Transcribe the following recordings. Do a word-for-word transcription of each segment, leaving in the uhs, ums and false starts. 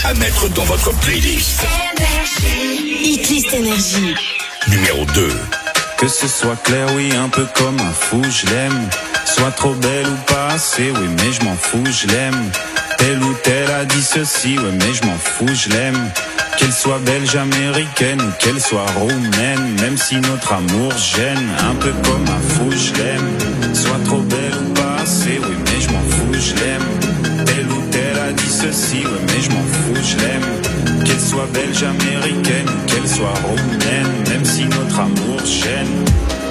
à mettre dans votre playlist. Hitlist Énergie. Numéro deux. Que ce soit clair, oui, un peu comme un fou, je l'aime. Soit trop belle ou pas assez, oui, mais je m'en fous, je l'aime. Telle ou telle a dit ceci, oui, mais je m'en fous, je l'aime. Qu'elle soit belge, américaine ou qu'elle soit roumaine, même si notre amour gêne, un peu comme un fou, je l'aime. Soit trop belle ou pas assez, oui, mais je m'en fous, je l'aime. Telle ou telle a dit ceci, oui, mais je m'en fous, je l'aime. Qu'elle soit belge, américaine ou qu'elle soit roumaine, même si notre amour gêne.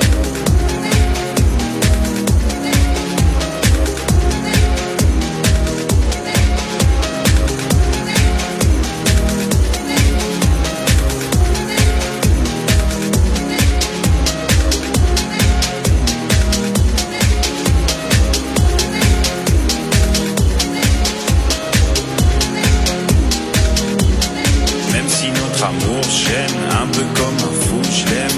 Amour gêne, un peu comme un fou, je l'aime.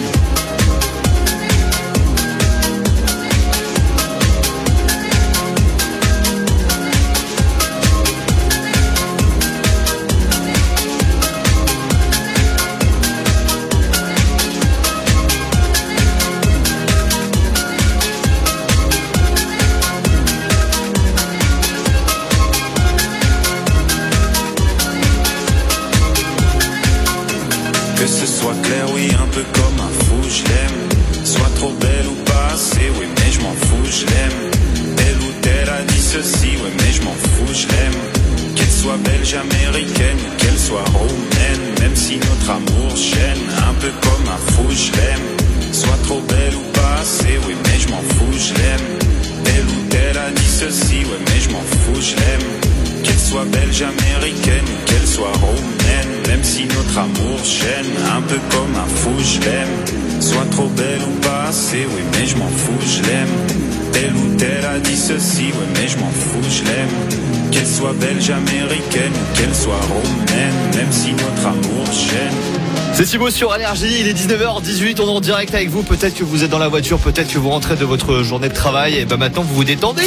Que ce soit clair, oui, un peu comme un fou, je l'aime. Soit trop belle ou pas assez, oui, mais je m'en fous, je l'aime. Telle ou telle a dit ceci, oui, mais je m'en fous, je l'aime. Qu'elle soit belge, américaine ou qu'elle soit roumaine, même si notre amour gêne, un peu comme un fou, je l'aime. Soit trop belle ou pas assez, oui, mais je m'en fous, je l'aime. Telle ou telle a dit ceci, oui, mais je m'en fous, je l'aime. Qu'elle soit belge, américaine ou qu'elle soit roumaine, même si notre amour gêne, un peu comme un fou, je l'aime. Soit trop belle ou pas assez, oui, mais je m'en fous, je l'aime. Telle ou telle a dit ceci, oui, mais je m'en fous, je l'aime. Qu'elle soit belge, américaine ou qu'elle soit roumaine, même si notre amour gêne. C'est Thibaut sur Énergie, il est dix-neuf heures dix-huit, on est en direct avec vous. Peut-être que vous êtes dans la voiture, peut-être que vous rentrez de votre journée de travail, et ben maintenant vous vous détendez.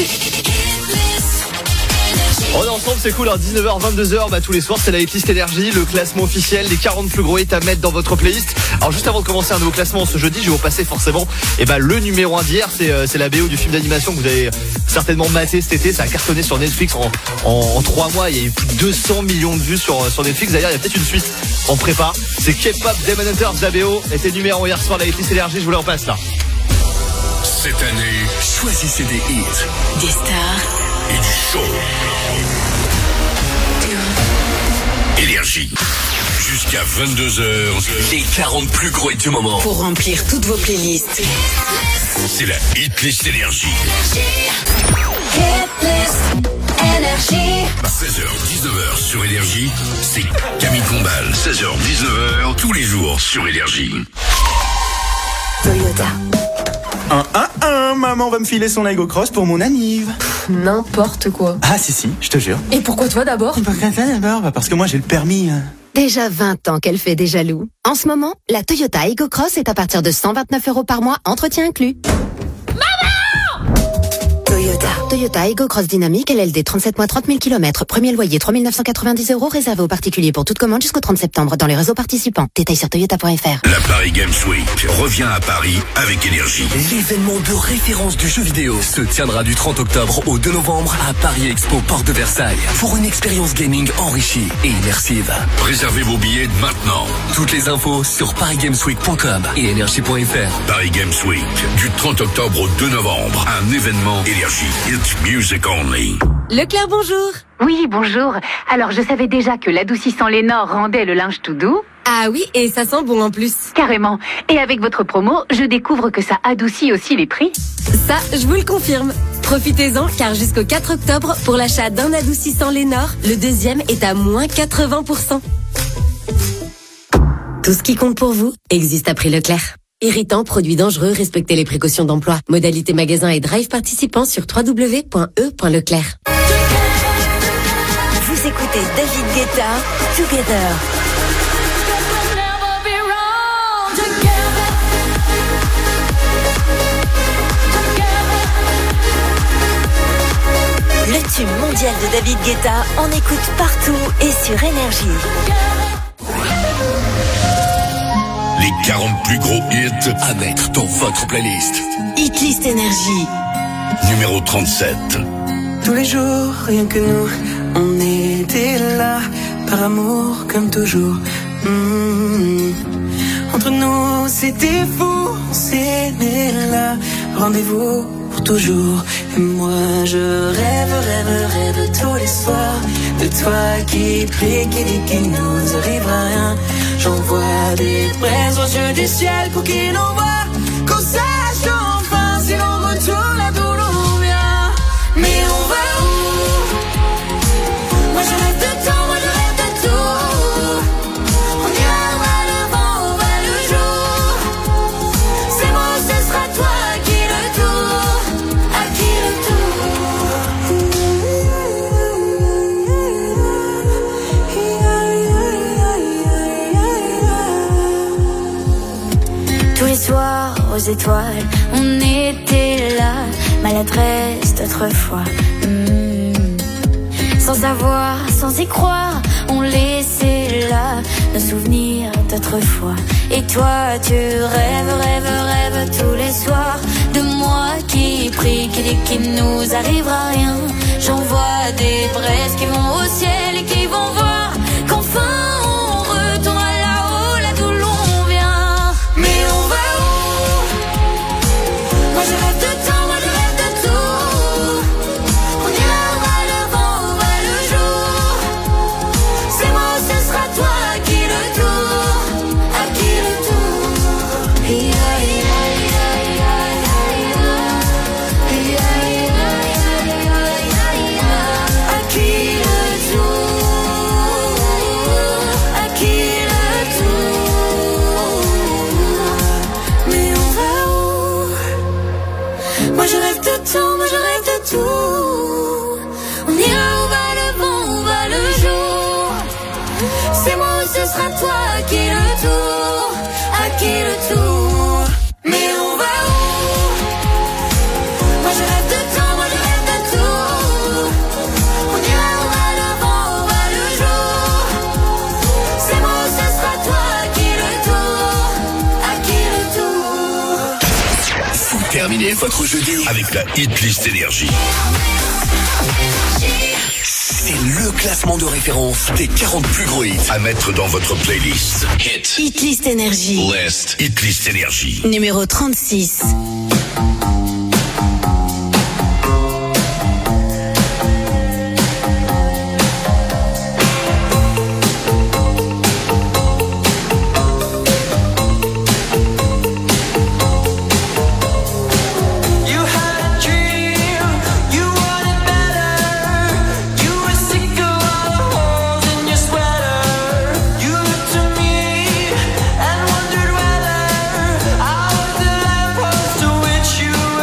On est ensemble, c'est cool, hein. dix-neuf heures vingt-deux heures, bah tous les soirs c'est la Hitlist Énergie, le classement officiel des quarante plus gros hits à mettre dans votre playlist. Alors juste avant de commencer un nouveau classement ce jeudi, je vais vous passer forcément et bah, le numéro un d'hier, c'est, euh, c'est la B O du film d'animation que vous avez certainement maté cet été. Ça a cartonné sur Netflix en, en, en trois mois, il y a eu plus de deux cents millions de vues sur, sur Netflix. D'ailleurs il y a peut-être une suite en prépa, c'est K-pop Demon Hunters, la B O était numéro un hier soir, la Hitlist Énergie, je vous la repasse là. Cette année, choisissez des hits, des stars et du show. Énergie. Jusqu'à vingt-deux heures, les quarante plus gros hits du moment. Pour remplir toutes vos playlists. C'est la Hitlist Énergie. Hitlist Énergie. seize heures dix-neuf heures sur Énergie, c'est Camille Combal. seize heures dix-neuf heures, tous les jours sur Énergie. Toyota. Un, un, un, maman va me filer son Lego Cross pour mon anniv. N'importe quoi. Ah si si, je te jure. Et pourquoi toi d'abord? Pourquoi toi d'abord? Bah parce que moi j'ai le permis. Déjà vingt ans qu'elle fait des jaloux. En ce moment, la Toyota Ego Cross est à partir de cent vingt-neuf euros par mois, entretien inclus. Toyota. Toyota Ego Cross Dynamique, L L D, trente-sept mois, trente mille kilomètres. Premier loyer, trois mille neuf cent quatre-vingt-dix euros, réservé aux particuliers pour toute commande jusqu'au trente septembre dans les réseaux participants. Détails sur toyota point f r. La Paris Games Week revient à Paris avec Énergie. L'événement de référence du jeu vidéo se tiendra du trente octobre au deux novembre à Paris Expo Porte de Versailles pour une expérience gaming enrichie et immersive. Réservez vos billets maintenant. Toutes les infos sur paris games week point com et énergie point f r. Paris Games Week, du trente octobre au deux novembre, un événement Énergie. It's music only. Leclerc, bonjour. Oui, bonjour. Alors, je savais déjà que l'adoucissant Lénore rendait le linge tout doux. Ah oui, et ça sent bon en plus. Carrément. Et avec votre promo, je découvre que ça adoucit aussi les prix. Ça, je vous le confirme. Profitez-en, car jusqu'au quatre octobre, pour l'achat d'un adoucissant Lénore, le deuxième est à moins quatre-vingts pour cent. Tout ce qui compte pour vous existe à prix Leclerc. Irritant, produit dangereux, respectez les précautions d'emploi. Modalité magasin et drive participants sur w w w point e point leclerc. Vous écoutez David Guetta, Together. Le tube mondial de David Guetta, on écoute partout et sur Énergie. Les quarante plus gros hits à mettre dans votre playlist. Hitlist Énergie. Numéro trente-sept. Tous les jours, rien que nous, on était là, par amour comme toujours. Mmh. Entre nous, c'était fou, on s'aimait là, rendez-vous pour toujours. Et moi, je rêve, rêve, rêve tous les soirs de toi qui prie, qui dit qu'il nous arrivera rien. J'envoie des braises aux yeux du ciel pour qu'il nous voit, qu'on sache enfin si l'on retourne là d'où l'on vient. Mais on va où? Moi je rêve de temps, moi je rêve de tout. On ira vers le vent, on va le jour. C'est moi, ce sera toi à qui le tour, à qui le tour. Tous les soirs aux étoiles, on était là, maladresse d'autrefois. Mmh. Sans savoir, sans y croire, on laissait là nos souvenirs d'autrefois. Et toi, tu rêves, rêves, rêves tous les soirs de moi qui prie, qui dit qu'il nous arrivera rien. J'envoie des braises qui vont au ciel et qui vont voir qu'enfin on retournera là-haut, là d'où l'on vient. Mais on va où? Moi je rêve de temps, moi je rêve de tout. On ira vers le vent, vers le jour. C'est moi, ce sera toi à qui le tour, à qui le tour. Hi, hi, hi, hi, hi, hi, hi, hi, à qui le tour, à qui le tour. Mais on va où? Moi je rêve de temps, moi je rêve de tout. On ira où va le vent, où va le jour. C'est moi ou ce sera toi à qui le tour, à qui le tour. Mais on va où? Moi je rêve de temps, moi je rêve de tout. On ira où va le vent, où va le jour. C'est moi ou ce sera toi à qui le tour, à qui le tour. Terminez votre jeudi avec la Hitlist Énergie. C'est le classement de référence des quarante plus gros hits à mettre dans votre playlist. Hit. Hitlist Énergie. List. Hitlist Énergie. Numéro trente-six. You had a dream, you wanted better. You were sick of all the holes in your sweater. You looked to me and wondered whether I was the lamppost to which you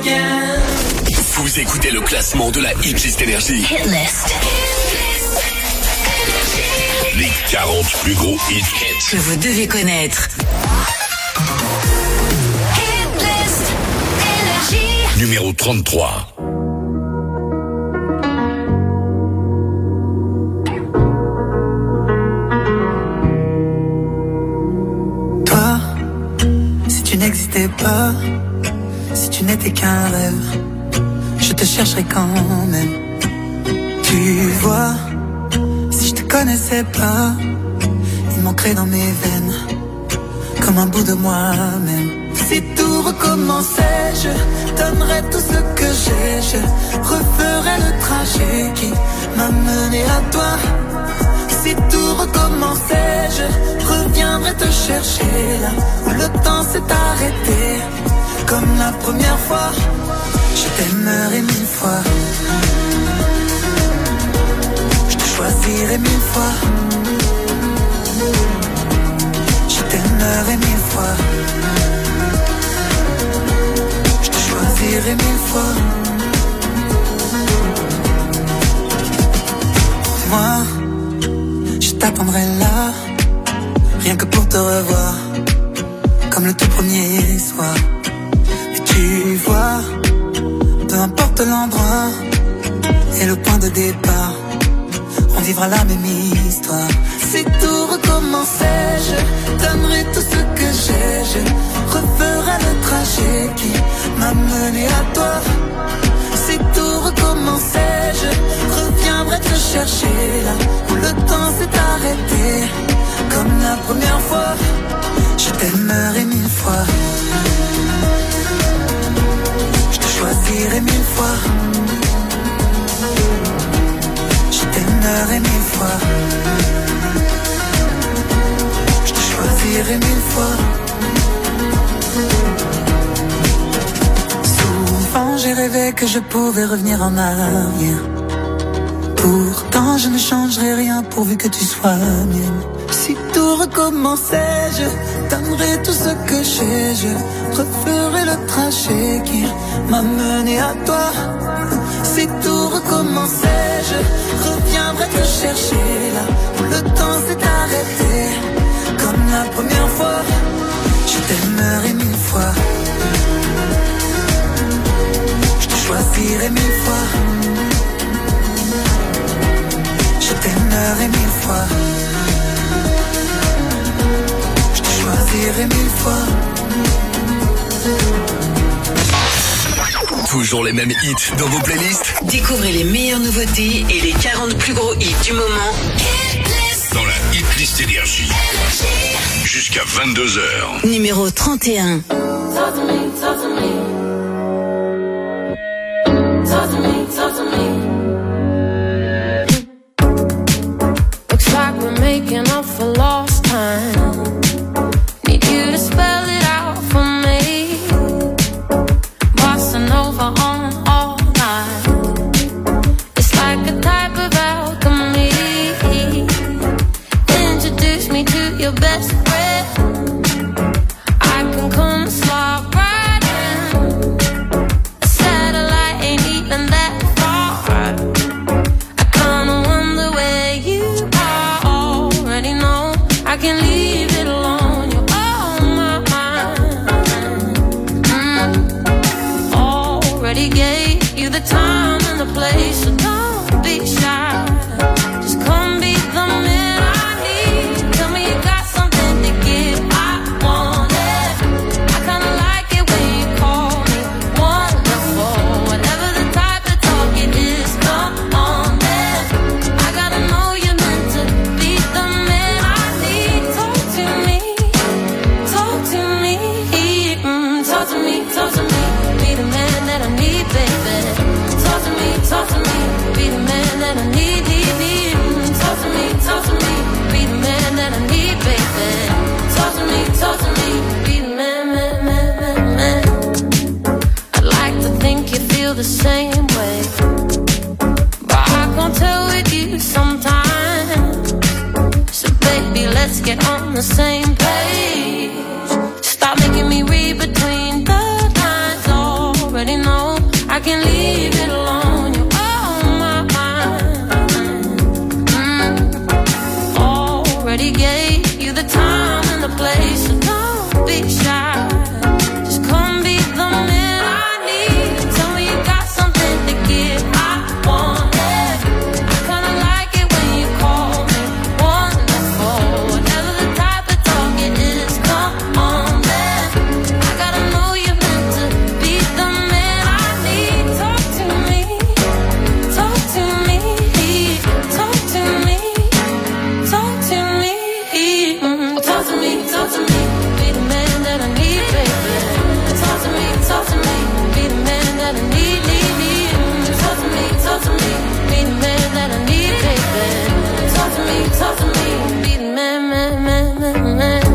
again. Vous écoutez le classement de la Hitlist Énergie. Hitlist. Les quarante plus gros hits que vous devez connaître. Hitlist Énergie. Numéro trente-trois. Toi, si tu n'existais pas, si tu n'étais qu'un rêve, je te chercherai quand même. Tu vois, si je te connaissais pas, il manquerait dans mes veines comme un bout de moi-même. Si tout recommençait, je donnerais tout ce que j'ai. Je referais le trajet qui m'a mené à toi. Si tout recommençait, je reviendrais te chercher là où le temps s'est arrêté. Comme la première fois, je t'aimerais mille fois. Je te choisirais mille fois. Je t'aimerais mille fois. Je te choisirais mille fois. Moi, je t'attendrai là, rien que pour te revoir, comme le tout premier soir. Et tu vois, peu importe l'endroit et le point de départ, on vivra la même histoire. Si tout recommençait, je donnerais tout ce que j'ai. Je referais le trajet qui m'a mené à toi. Si tout recommençait, je reviendrais te chercher là où le temps s'est arrêté. Comme la première fois, je t'aimerais mille fois. Je te choisirais mille fois. Je t'aimerais mille fois. Je te choisirais mille fois. Souvent j'ai rêvé que je pouvais revenir en arrière. Pourtant je ne changerai rien pourvu que tu sois mienne. Si tout recommençait, je donnerais tout ce que j'ai. Je referais le trajet qui m'a mené à toi. Si tout recommençait, je reviendrais te chercher là où le temps s'est arrêté. Comme la première fois, je t'aimerais mille fois. Je te choisirais mille fois. Je t'aimerais mille fois. Je te choisirais mille fois. Toujours les mêmes hits dans vos playlists. Découvrez les meilleures nouveautés et les quarante plus gros hits du moment. Dans la Hitlist Énergie. Jusqu'à vingt-deux heures. Numéro trente et un. Talk to me, talk to me. Talk to me, talk to me. Looks like we're making up for lost time. Need you to spell it out for me. Bossing over on all night. It's like a type of alchemy. Introduce me to your best friend. I can come slide right in. A satellite ain't even that far. I kinda wonder where you are. Already know I can leave it alone. You're on my mind. Mm. Already gave you the time and the place, so don't be shy. Just come be the man I need. Tell me you got something to give. I want it. I kinda like it when you call me wonderful. Whatever the type of talk it is, come on then. I gotta know you're meant to be the man I need. Talk to me, talk to me, mm, talk to me, talk to me. Be the man that I need, baby. Talk to me, talk to me. Be the man that I need, need, need. Mm, talk to me, talk to me. Be the man that I need, baby. Talk to me, talk to me. Be the man, man, man, man, man. I'd like to think you feel the same way, but I can't tell with you sometimes. So baby, let's get on the same page. Stop making me read between the lines. Already me know I can leave it alone. You're on my mind. Mm. Already gave you the time and the place, so don't be shy. Just come be the man I need. Tell me you got something to give. I want it. I kinda like it when you call me wonderful. Never the type to talk, it is. Come on, man. I gotta know you're meant to be the man I need. Talk to me, talk to me, talk to me, talk to me, mm, talk to me, talk to me. Be the man that I need, baby. Talk to me, talk to me. Be the man that I need, need, need. Mm, talk to me, talk to me. Be the man that I need, baby. Talk to me, talk to me. Be the man, man, man, man, man.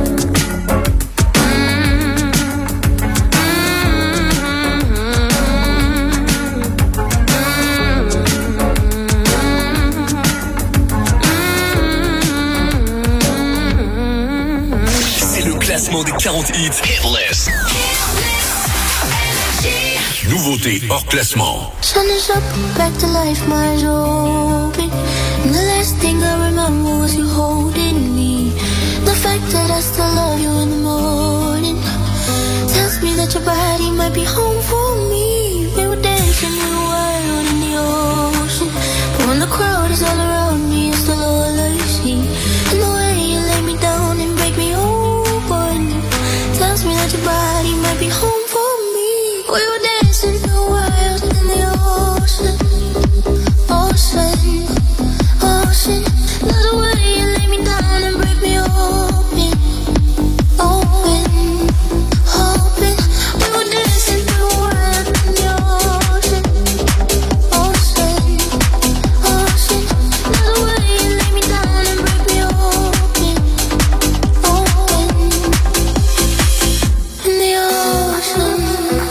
C'est le classement des quarante hits. Hitlist. Nouveauté hors classement. Sun is up, back to life, my eyes open. And the last thing I remember was you holding me. The fact that I still love you in the morning tells me that your body might be home for me. We were dancing, we were wild in the ocean. But when the crowd is all around me, it's still all I see. And the way you lay me down and break me open tells me that your body might be home for me. We were dancing, we were wild in the ocean. Ocean, ocean. Love the way you lay me down and break me open. Open, open. We were dancing, we were wild in the ocean. Ocean, ocean. Love the way you lay me down and break me open. Open, in the ocean.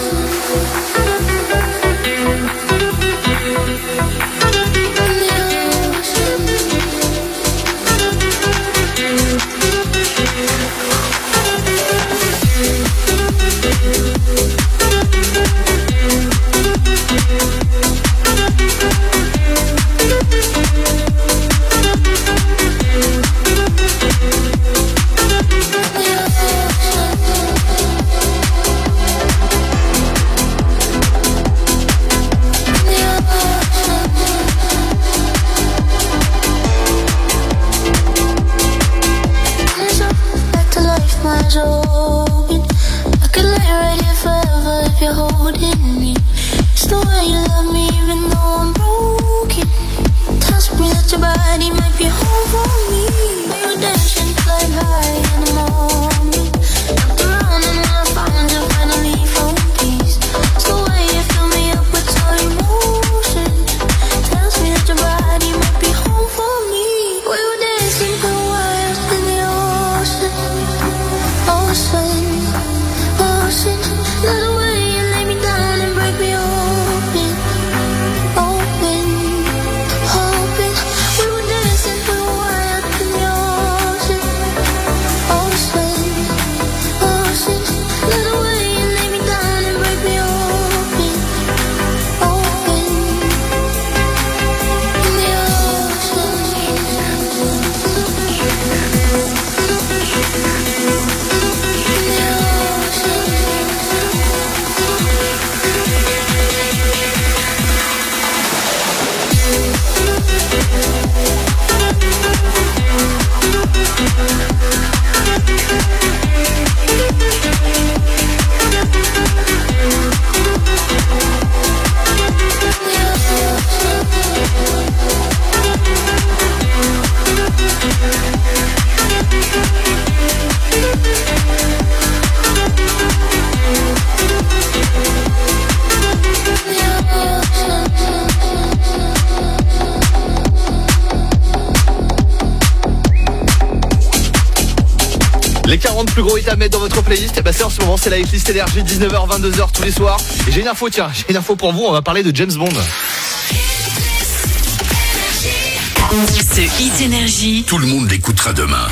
Back to life, my eyes open. I could lay right here forever if you're holding me. It's the way you love me even though I'm broken. Tells me that your body might be home for me. We were dancing flying high in the morning. Looked around and when I found you, finally found peace. It's the way you fill me up with your emotion. Tells me that your body might be home for me. We were dancing for a while in the ocean. Ocean, ocean. Love the way you lay me down and break me open. Open, open. We were dancing for a while in the ocean. Ocean, ocean. Love the way you lay me down and break me open. Open, in the ocean. Les quarante plus gros hits à mettre dans votre playlist, bah c'est en ce moment, c'est la hitlist énergie, dix-neuf heures vingt-deux heures tous les soirs. Et j'ai une info, tiens, j'ai une info pour vous, on va parler de James Bond. Ce hit énergie, tout le monde l'écoutera demain.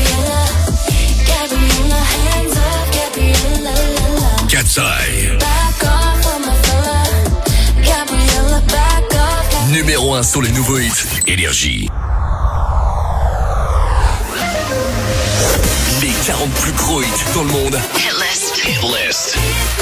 Cat's Eye. back off on my fella. Gabriella, back off. Numéro un sur les nouveaux hits. Énergie. Les quarante plus gros hits dans le monde. Hit list. Hit list.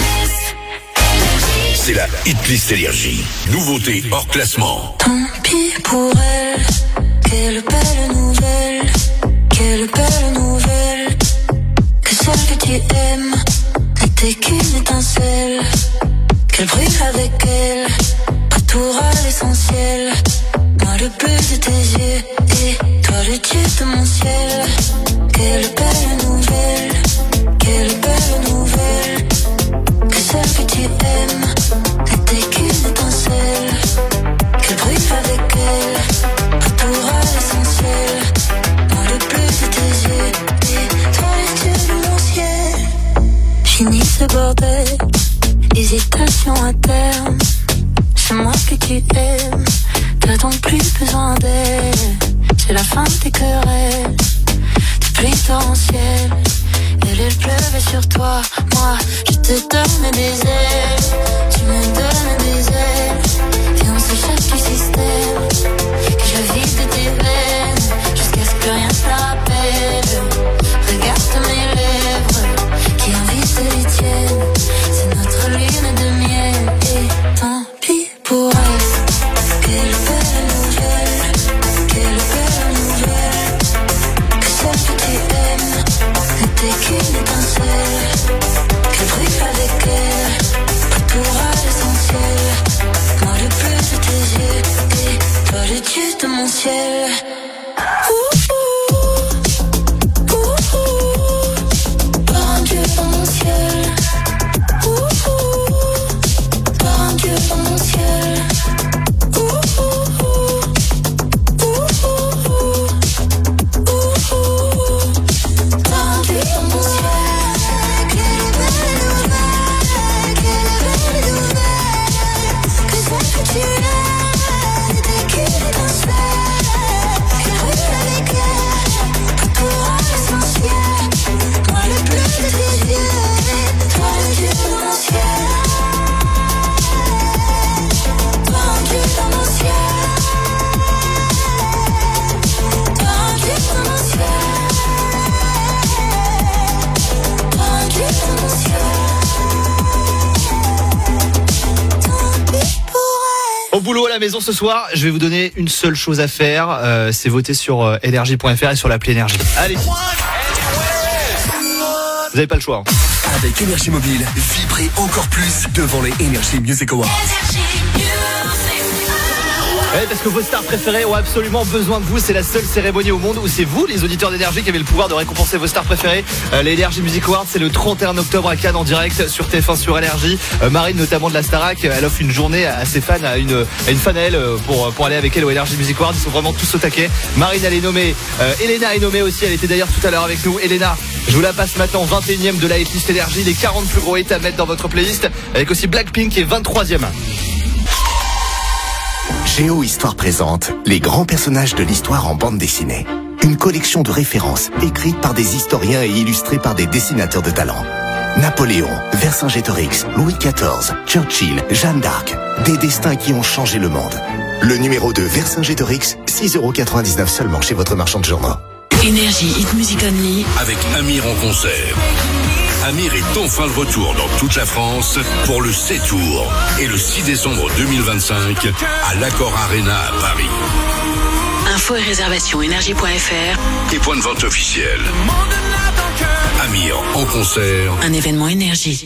C'est la Hitlist Énergie. Nouveauté hors classement. Tant pis pour elle. Quelle belle nouvelle. Quelle belle nouvelle. Que celle que tu aimes n'était qu'une étincelle. Qu'elle brille avec elle. Retour à l'essentiel. Moi le bleu de tes yeux et toi le dieu de mon ciel. Quelle belle nouvelle. Quelle belle nouvelle. Que celle que tu aimes n'était qu'une étincelle. Qu'elle brille avec elle. Retour à l'essentiel. Moi le bleu de tes yeux et toi le dieu de mon ciel. Fini ce bordel. Hésitation à terme. C'est moi que tu aimes. T'as donc plus besoin d'elle. C'est la fin de tes querelles. De pluie torrentielle. Elle, elle pleuvait sur toi. Moi, je te donne des ailes. Tu me donnes des ailes. Et on s'échappe du système. Que je vide de tes veines. Jusqu'à ce que rien ne rappelle. Regarde mes lèvres qui invitent les tiennes. C'est notre lune de miel. Et tant pis pour elle. Quelle belle nouvelle. Quelle belle nouvelle. Que celle que tu aimes n'était qu'une étincelle. Qu'elle brille avec elle. Retour à l'essentiel. Moi le bleu de tes yeux et toi le dieu de mon ciel. Ouh, ouh, ouh, ouh. Par un dieu dans mon ciel. Ouh, ouh. Par un dieu dans mon ciel. Ouh, ouh, ouh. Ouh, ouh, ouh. Ouh, ouh. Par un dieu dans mon ciel. Quelle belle nouvelle. Quelle belle nouvelle. Que celle que tu aimes n'était qu'une étincelle. Qu'elle brille avec elle. Retour à l'essentiel. Moi le bleu de tes yeux. Toi le dieu de mon ciel. Toi un dieu dans mon ciel. Toi un dieu dans mon ciel. Toi un dieu dans mon ciel. Tant pis pour elle. Au boulot, à la maison ce soir, je vais vous donner une seule chose à faire, euh, c'est voter sur euh, énergie point f r et sur l'appli Énergie. Allez. Vous n'avez pas le choix. Hein. Avec Énergie Mobile, vibrez encore plus devant les Energy Music Awards. Ouais, parce que vos stars préférées ont absolument besoin de vous. C'est la seule cérémonie au monde où c'est vous, les auditeurs d'Énergie, qui avez le pouvoir de récompenser vos stars préférées. Euh, les Energy Music Awards, c'est le trente et un octobre à Cannes en direct sur T F un sur Énergie. Euh, Marine, notamment de la Starac, elle offre une journée à ses fans, à une, à une fan à elle pour, pour aller avec elle au Energy Music Awards. Ils sont vraiment tous au taquet. Marine, elle est nommée. Euh, Elena est nommée aussi. Elle était d'ailleurs tout à l'heure avec nous. Elena, je vous la passe maintenant, vingt et unième de la Hitlist Énergie. Les quarante plus gros hits à mettre dans votre playlist. Avec aussi Blackpink qui est vingt-troisième. Géo Histoire présente les grands personnages de l'histoire en bande dessinée. Une collection de références écrites par des historiens et illustrées par des dessinateurs de talent. Napoléon, Vercingétorix, Louis quatorze, Churchill, Jeanne d'Arc. Des destins qui ont changé le monde. Le numéro deux Vercingétorix, six euros quatre-vingt-dix-neuf seulement chez votre marchand de journaux. Énergie Hit Music Only. Avec Amir en concert. Amir est enfin de retour dans toute la France pour le C-Tour et le six décembre deux mille vingt-cinq à l'Accor Arena à Paris. Infos et réservations énergie point f r et point de vente officiel. Amir en concert. Un événement Énergie.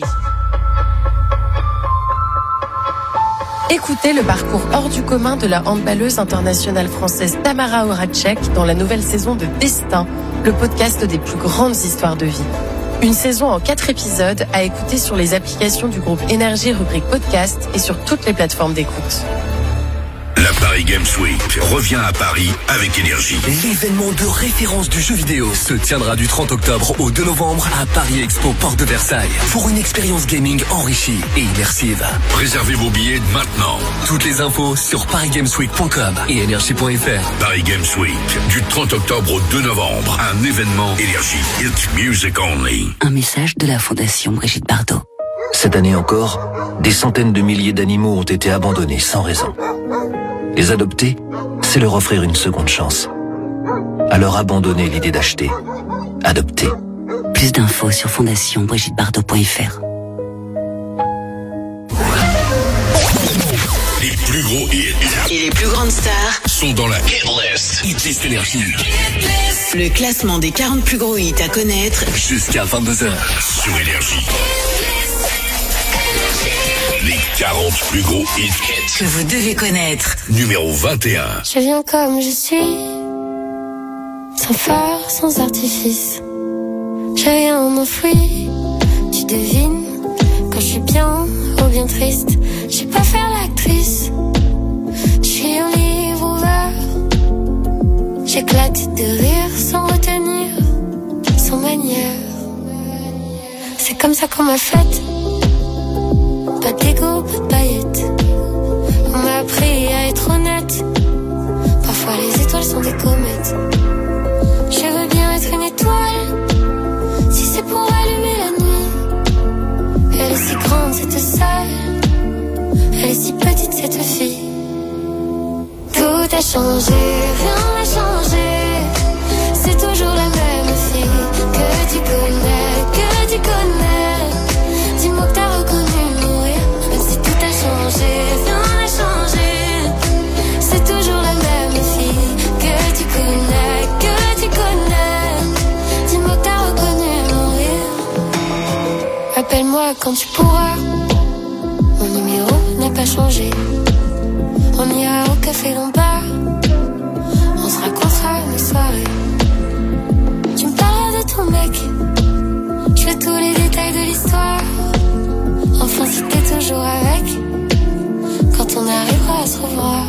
Écoutez le parcours hors du commun de la handballeuse internationale française Tamara Horacek dans la nouvelle saison de Destin, le podcast des plus grandes histoires de vie. Une saison en quatre épisodes à écouter sur les applications du groupe Énergie rubrique podcast et sur toutes les plateformes d'écoute. La Paris Games Week revient à Paris avec Énergie. L'événement de référence du jeu vidéo se tiendra du trente octobre au deux novembre à Paris Expo Porte de Versailles pour une expérience gaming enrichie et immersive. Réservez vos billets maintenant. Toutes les infos sur paris games week point com et énergie point f r. Paris Games Week du trente octobre au deux novembre. Un événement Énergie. It's music only. Un message de la Fondation Brigitte Bardot. Cette année encore, des centaines de milliers d'animaux ont été abandonnés sans raison. Les adopter, c'est leur offrir une seconde chance. Alors abandonnez l'idée d'acheter. Adoptez. Plus d'infos sur fondation brigitte bardot point f r. Les plus gros hits et les plus grandes stars sont dans la Hit List. Hit List Énergie. Le classement des quarante plus gros hits à connaître jusqu'à vingt-deux heures sur Énergie. Les quarante plus gros hits que vous devez connaître. Numéro vingt et un. Je viens comme je suis, sans phare, sans artifice. J'ai rien enfoui, tu devines quand je suis bien ou bien triste. Je sais pas faire l'actrice, je suis un livre ouvert. J'éclate de rire sans retenir, sans manière. C'est comme ça qu'on m'a faite. Pas d'égo, pas de paillettes. On m'a appris à être honnête. Parfois les étoiles sont des comètes. Je veux bien être une étoile, si c'est pour allumer la nuit. Elle est si grande cette salle, elle est si petite cette fille. Tout a changé, rien n'a changé. C'est toujours la même fille que tu connais, que tu connais. Dis-moi que t'as reconnu. Rien n'a changé, c'est toujours la même fille que tu connais, que tu connais. Dis-moi que t'as reconnu mon rire. Appelle-moi quand tu pourras. Mon numéro n'a pas changé. On ira au café Lombard. On se racontera nos soirées. Tu me parles de ton mec. Je veux tous les détails de l'histoire. Enfin si t'es toujours avec, quand on arrivera à se revoir.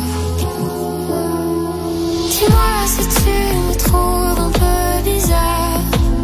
Dis-moi si tu me trouves un peu bizarre,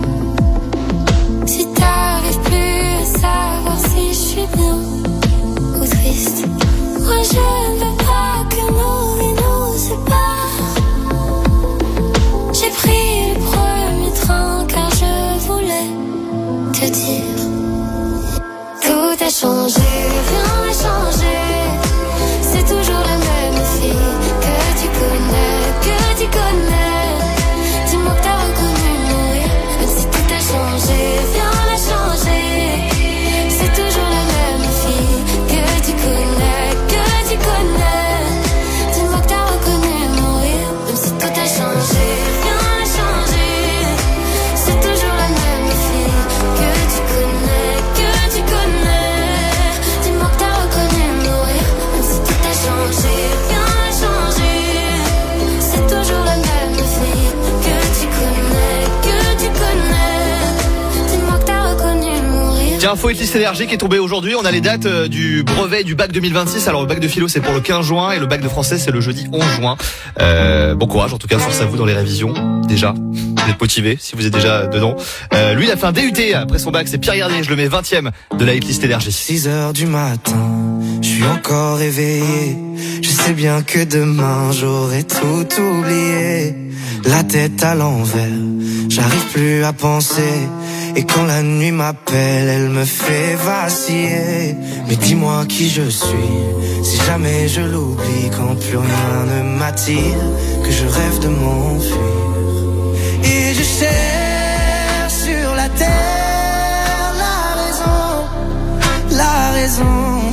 si t'arrives plus à savoir si je suis bien ou triste. Moi je ne veux pas que nos vies nous séparent. J'ai pris le premier train car je voulais te dire. Tout a changé, rien n'a changé. C'est toujours la même fille que tu connais, que tu connais. Dis-moi que t'as reconnu mon rire, même si tout a changé, rien n'a changé. C'est toujours la même fille que tu connais, que tu connais. Dis-moi que t'as reconnu mon rire, même si tout a changé, rien n'a changé. C'est toujours la même fille que tu connais, que tu connais. Dis-moi que t'as reconnu mon rire, même si tout a changé, rien n'a changé. C'est toujours la même fille que tu connais, que tu connais. Dis-moi que t'as reconnu mon rire. Tiens, Info Hit List Énergie qui est tombé aujourd'hui. On a les dates euh, du brevet du bac deux mille vingt-six. Alors le bac de philo c'est pour le quinze juin et le bac de français c'est le jeudi onze juin. Euh, bon courage en tout cas, force à vous dans les révisions. Déjà, vous êtes motivés si vous êtes déjà dedans. Euh, lui il a fait un D U T après son bac, c'est Pierre Garnier. Je le mets vingtième de la Hit List Énergie. six heures du matin, je suis encore réveillé. Je sais bien que demain j'aurai tout oublié. La tête à l'envers, j'arrive plus à penser. Et quand la nuit m'appelle, elle me fait vaciller. Mais dis-moi qui je suis, si jamais je l'oublie. Quand plus rien ne m'attire, que je rêve de m'enfuir. Et je cherche sur la terre la raison, la raison,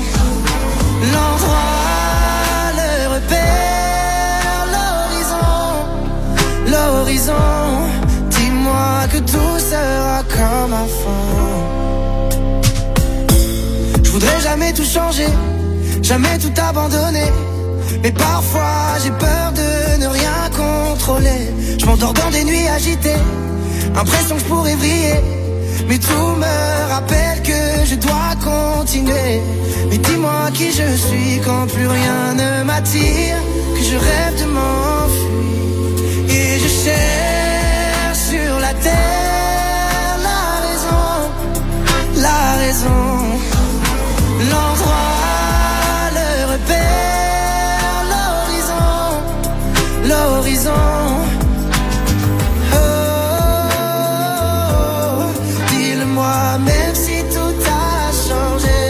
l'endroit, le repère, l'horizon, l'horizon. Dis-moi que tout sera comme avant. Je voudrais jamais tout changer, jamais tout abandonner. Mais parfois j'ai peur de ne rien contrôler. Je m'endors dans des nuits agitées, impression que je pourrais briller. Mais tout me rappelle que je dois continuer. Mais dis-moi qui je suis quand plus rien ne m'attire, que je rêve de m'enfuir. Et je cherche sur la terre la raison, la raison, l'endroit, le repère, l'horizon, l'horizon. Oh, dis-le-moi même si tout a changé.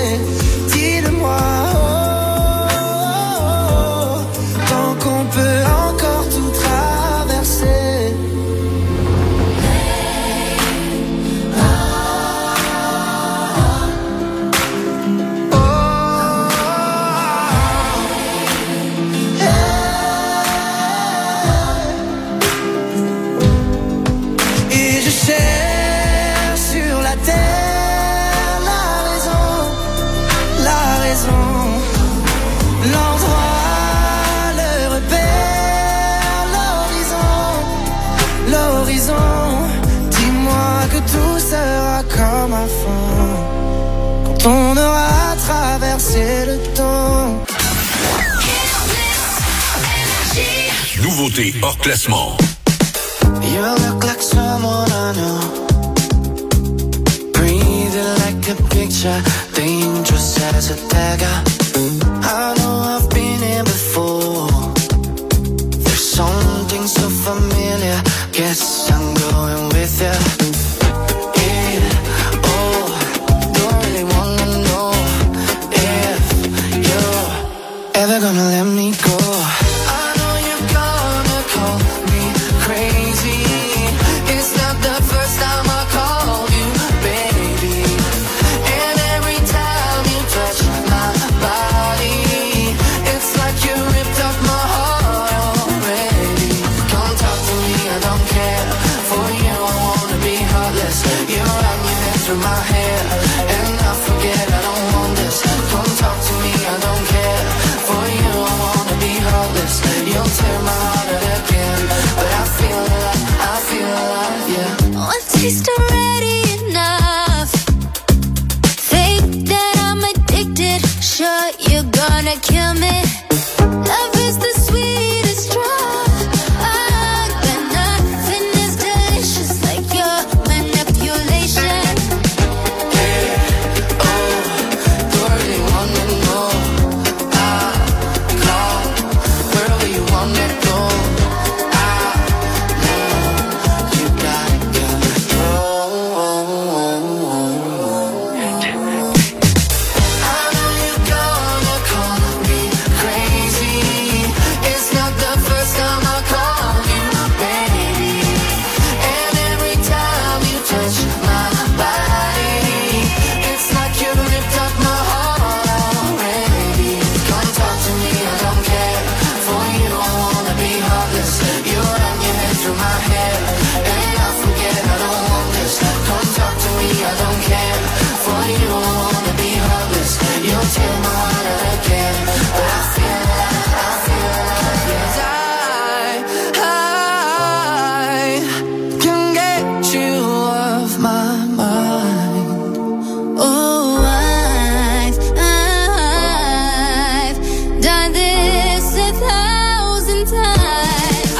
raison. L'endroit, le repère, l'horizon, l'horizon. Dis-moi que tout sera comme avant, quand on aura traversé le temps. Nouveauté hors classement. You look like someone I know, breathing like a picture, dangerous as a dagger. I know I've been here before. There's something so familiar. Guess I'm going with you. Yeah, oh, don't really wanna know if you're ever gonna let me go. I know you're gonna call me crazy. It's not the first time I called you baby. And every time you touch my body, it's like you ripped up my heart already. Come talk to me, I don't care. For you I wanna be heartless. You run your hands through my hair, and I forget I don't want this. Come talk to me, I don't care. For you I wanna be heartless. You'll tear my heart out again, but I feel alive, I feel alive, yeah. One taste already enough. Fake that I'm addicted. Sure you're gonna kill me. Love is the sweetest drug. I got nothing as delicious like your manipulation. Yeah, oh, don't really wanna know. I call, wherever you wanna go. I know you gotta go. I know you're gonna call me crazy. It's not the first time I call you baby. And every time you touch my body, it's like you ripped up my heart already. Come talk to me, I don't care. For you I wanna be heartless. You run your head through my hair, and I forget I don't want this. Come talk to me, I don't care. For you I wanna be heartless. You'll tear my heart out again, but I feel alive, I feel alive, yes. I, I can get you off my mind. Oh, I've, I've done this a thousand times.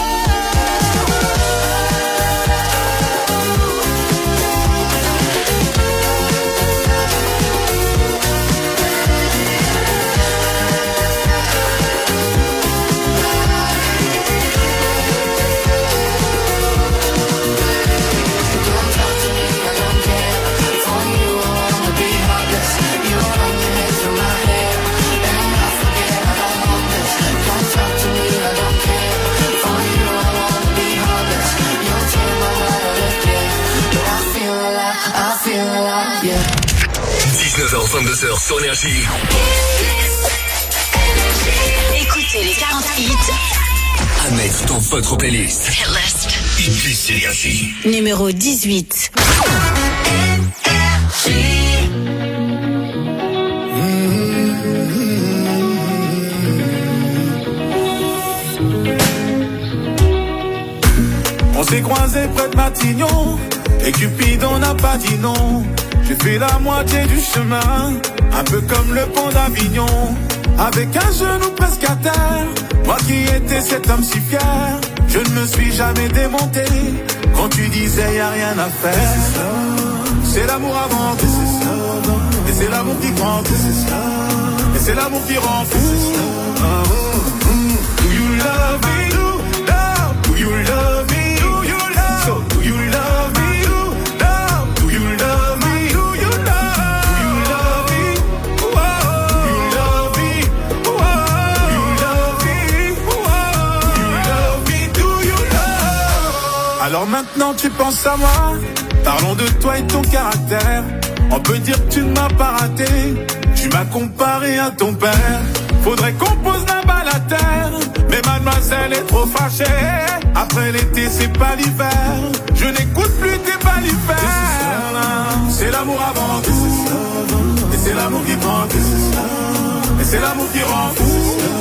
Don't talk to me, I don't care. For you I wanna be heartless. You run your hands through my hair, and I forget I don't want this. Don't talk to me, I don't care. For you I wanna be heartless. You'll tear my heart out again, but I feel alive, I feel alive, yeah. dix-neuf heures vingt-deux heures sur Énergie. Écoutez les quarante hits. À mettre dans votre playlist. Hitlist. Hitlist Énergie. Numéro dix-huit. On s'est croisés près de Matignon, et Cupidon n'a pas dit non. J'ai fait la moitié du chemin, un peu comme le pont d'Avignon, avec un genou presque à terre. Moi qui étais cet homme si fier, je ne me suis jamais démonté quand tu disais y a rien à faire. C'est l'amour avant tout, et c'est l'amour qui prend tout, et c'est l'amour qui rend fou. Do you love me? Do you love me? So do you love me? No. Do you love me? Do you love? Do you love me? Whoa. Do you love me? Whoa. Do you love me? Whoa. Do you love me? Do you love? Alors maintenant tu penses à moi. Parlons de toi et ton caractère. On peut dire que tu ne m'as pas raté. Tu m'as comparé à ton père. Faudrait qu'on pose la balle à terre. Mais mademoiselle est trop fâchée. Après l'été c'est pas l'hiver. Je n'écoute plus tes balivers. C'est l'amour avant tout, et c'est l'amour qui prend tout. Et c'est l'amour qui rend fou.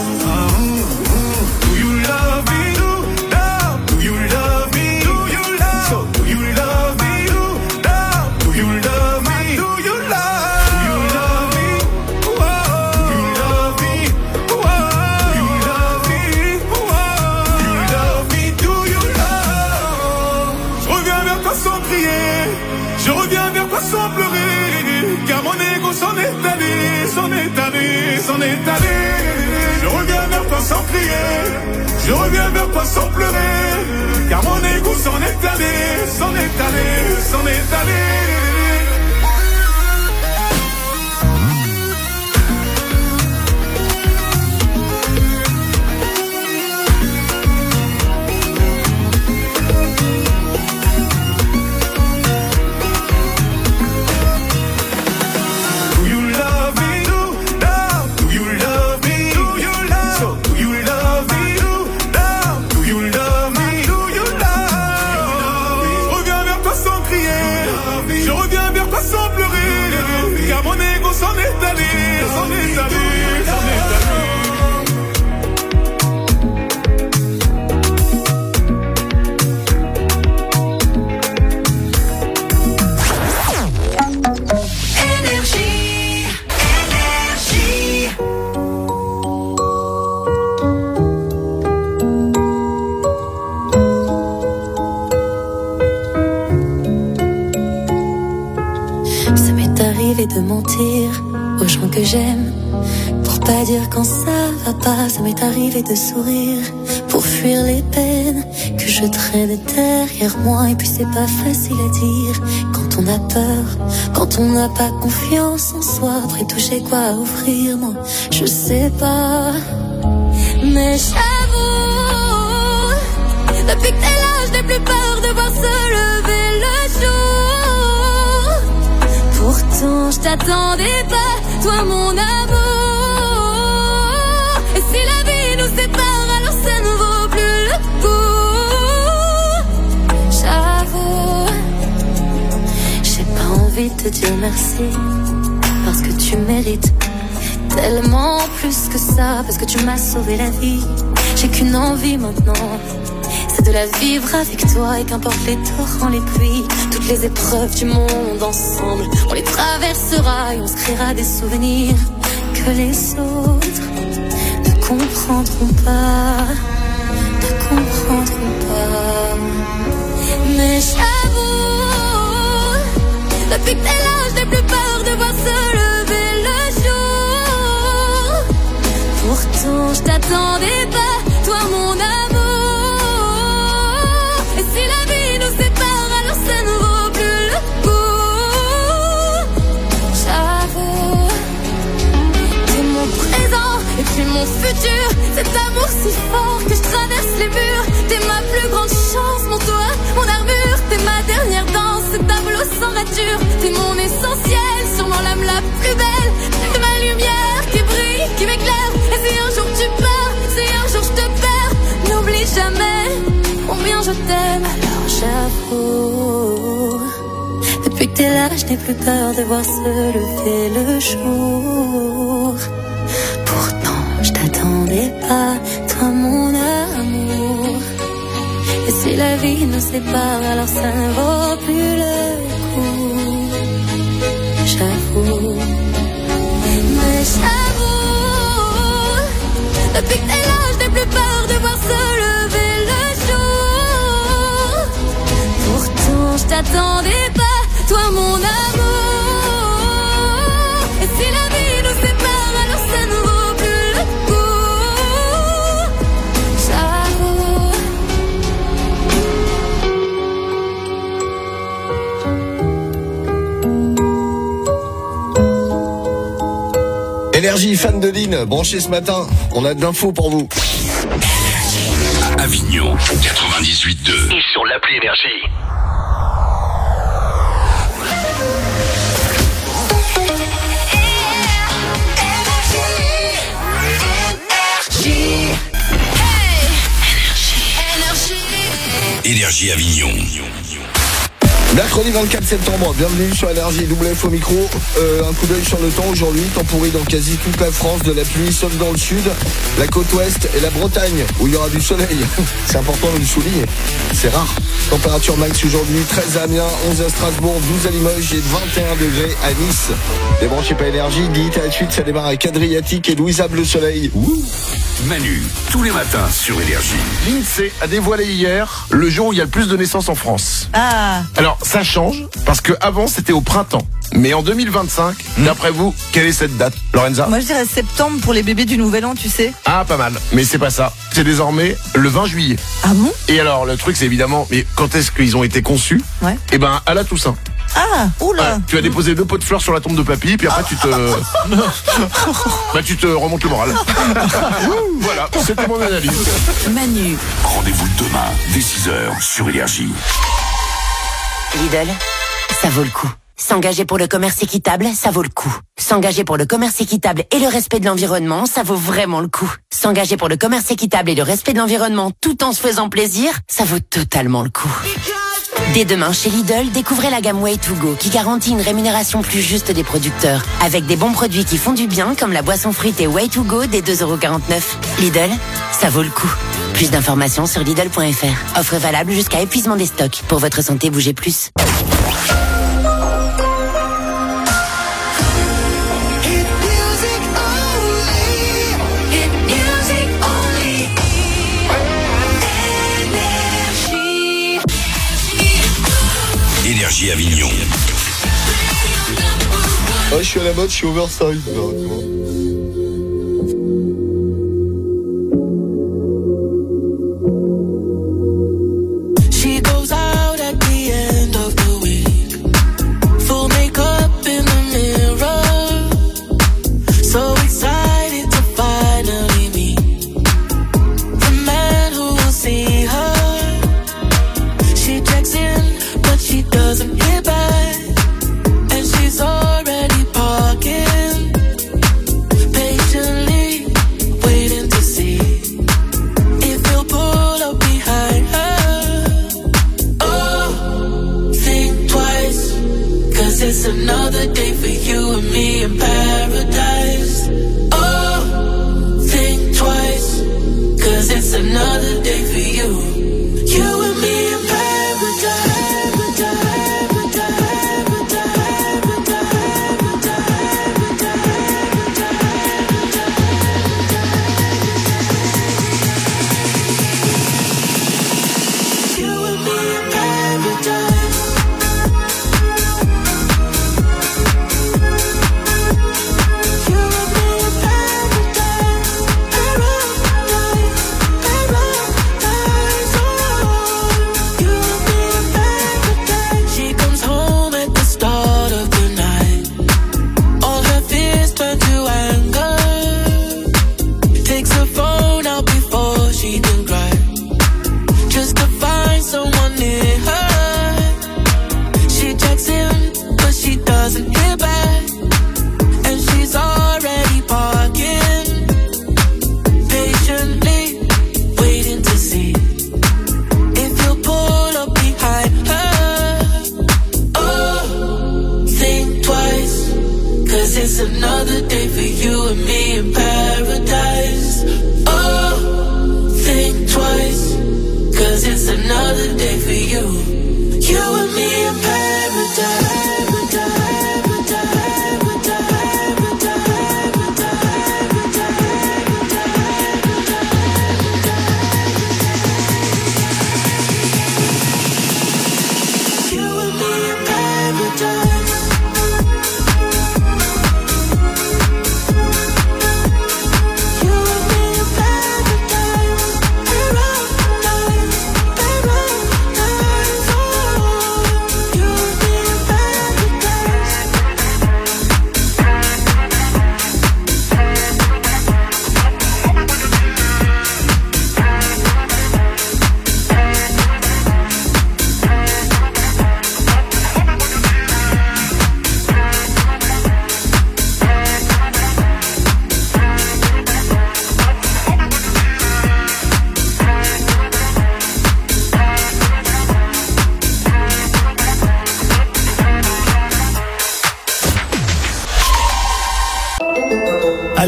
Do you love me? Do you love me? Do you love? So do you love me? Do you love me? Do you love? Do you love me? Do you love me? Do you love me? Do you love me? Do you love? Je reviens vers toi sans crier, je reviens vers toi sans pleurer, car mon ego s'en est allé, s'en est allé, s'en est allé. Je reviens vers toi sans crier, je reviens vers toi sans pleurer, car mon ego s'en est allé, s'en est allé, s'en est allé. De mentir aux gens que j'aime, pour pas dire quand ça va pas. Ça m'est arrivé de sourire pour fuir les peines que je traîne derrière moi. Et puis c'est pas facile à dire quand on a peur, quand on n'a pas confiance en soi. Après tout j'ai quoi à offrir, moi je sais pas. Mais j'avoue, depuis que t'es là je n'ai plus peur de voir se lever le jour. Pourtant je t'attendais pas, toi mon amour. Et si la vie nous sépare, alors ça ne vaut plus le coup. J'avoue, j'ai pas envie de te dire merci, parce que tu mérites tellement plus que ça. Parce que tu m'as sauvé la vie, j'ai qu'une envie maintenant, c'est de la vivre avec toi. Et qu'importe les torrents, les pluies, toutes les épreuves du monde ensemble, on les traversera et on se créera des souvenirs que les autres ne comprendront pas, ne comprendront pas. Mais j'avoue, depuis que t'es là, je n'ai plus peur de voir se lever le jour. Pourtant je t'attendais pas, toi mon amour. Et si la vie nous sépare, alors ça ne vaut plus le coup. J'avoue, t'es mon présent et puis mon futur. Cet amour si fort que je traverse les murs. T'es ma plus grande chance, mon toit, mon armure. T'es ma dernière danse, ce tableau sans rature. T'es mon essentiel, sûrement l'âme la plus belle. T'es ma lumière qui brille, qui m'éclaire. Et si un jour tu pars, si un jour je te perds, n'oublie jamais combien je t'aime. Alors j'avoue, depuis que t'es là, je n'ai plus peur de voir se lever le jour. Pourtant je t'attendais pas, toi mon amour. Et si la vie nous sépare, alors ça ne vaut plus le coup. J'avoue, mais j'avoue, depuis que t'es là, je n'ai plus peur de voir se lever le jour. Pourtant je t'attendais pas, toi mon amour. Et si la vie nous sépare, alors ça ne vaut plus le coup. J'avoue. Énergie, fan de Lynn, branchez ce matin, on a de l'info pour vous. À Avignon, quatre-vingt-dix-huit deux. Et sur l'appli Énergie. Énergie Avignon. Mercredi vingt-quatre septembre, bienvenue sur Énergie, double F au micro. Euh, un coup d'œil sur le temps aujourd'hui, temps pourri dans quasi toute la France, de la pluie sauf dans le sud, la côte ouest et la Bretagne où il y aura du soleil. C'est important de le souligner, c'est rare. Température max aujourd'hui, treize à Amiens, onze à Strasbourg, douze à Limoges et vingt et un degrés à Nice. Débranchez pas Énergie, dit à la suite, ça démarre avec Adriatique et Louisa Bleu Soleil. Ouh. Manu, tous les matins sur Énergie. L'INSEE a dévoilé hier le jour où il y a le plus de naissances en France. Ah. Alors, ça change, parce que avant c'était au printemps. Mais en deux mille vingt-cinq, mmh. d'après vous, quelle est cette date, Lorenza? Moi je dirais septembre pour les bébés du Nouvel An, tu sais. Ah, pas mal. Mais c'est pas ça. C'est désormais le vingt juillet. Ah bon? Et alors, le truc c'est évidemment, mais quand est-ce qu'ils ont été conçus? Ouais. Eh ben, à la Toussaint. Ah, oula. Ouais, tu as déposé deux pots de fleurs sur la tombe de papy, puis après tu te... bah tu te remontes le moral. Voilà, c'était mon analyse. Manu. Rendez-vous demain, dès six heures, sur Énergie. Lidl, ça vaut le coup. S'engager pour le commerce équitable, ça vaut le coup. S'engager pour le commerce équitable et le respect de l'environnement, ça vaut vraiment le coup. S'engager pour le commerce équitable et le respect de l'environnement tout en se faisant plaisir, ça vaut totalement le coup. Dès demain, chez Lidl, découvrez la gamme Way to Go qui garantit une rémunération plus juste des producteurs. Avec des bons produits qui font du bien, comme la boisson fruitée Way to Go des deux euros quarante-neuf. Lidl, ça vaut le coup. Plus d'informations sur Lidl point F R. Offre valable jusqu'à épuisement des stocks. Pour votre santé, bougez plus. Énergie Avignon. Ouais, je suis à la mode, je suis oversize. She goes out at the end of the week, full makeup in the mirror, so excited to finally meet the man who will see her. She checks in, but she doesn't hear back, and she's already parking.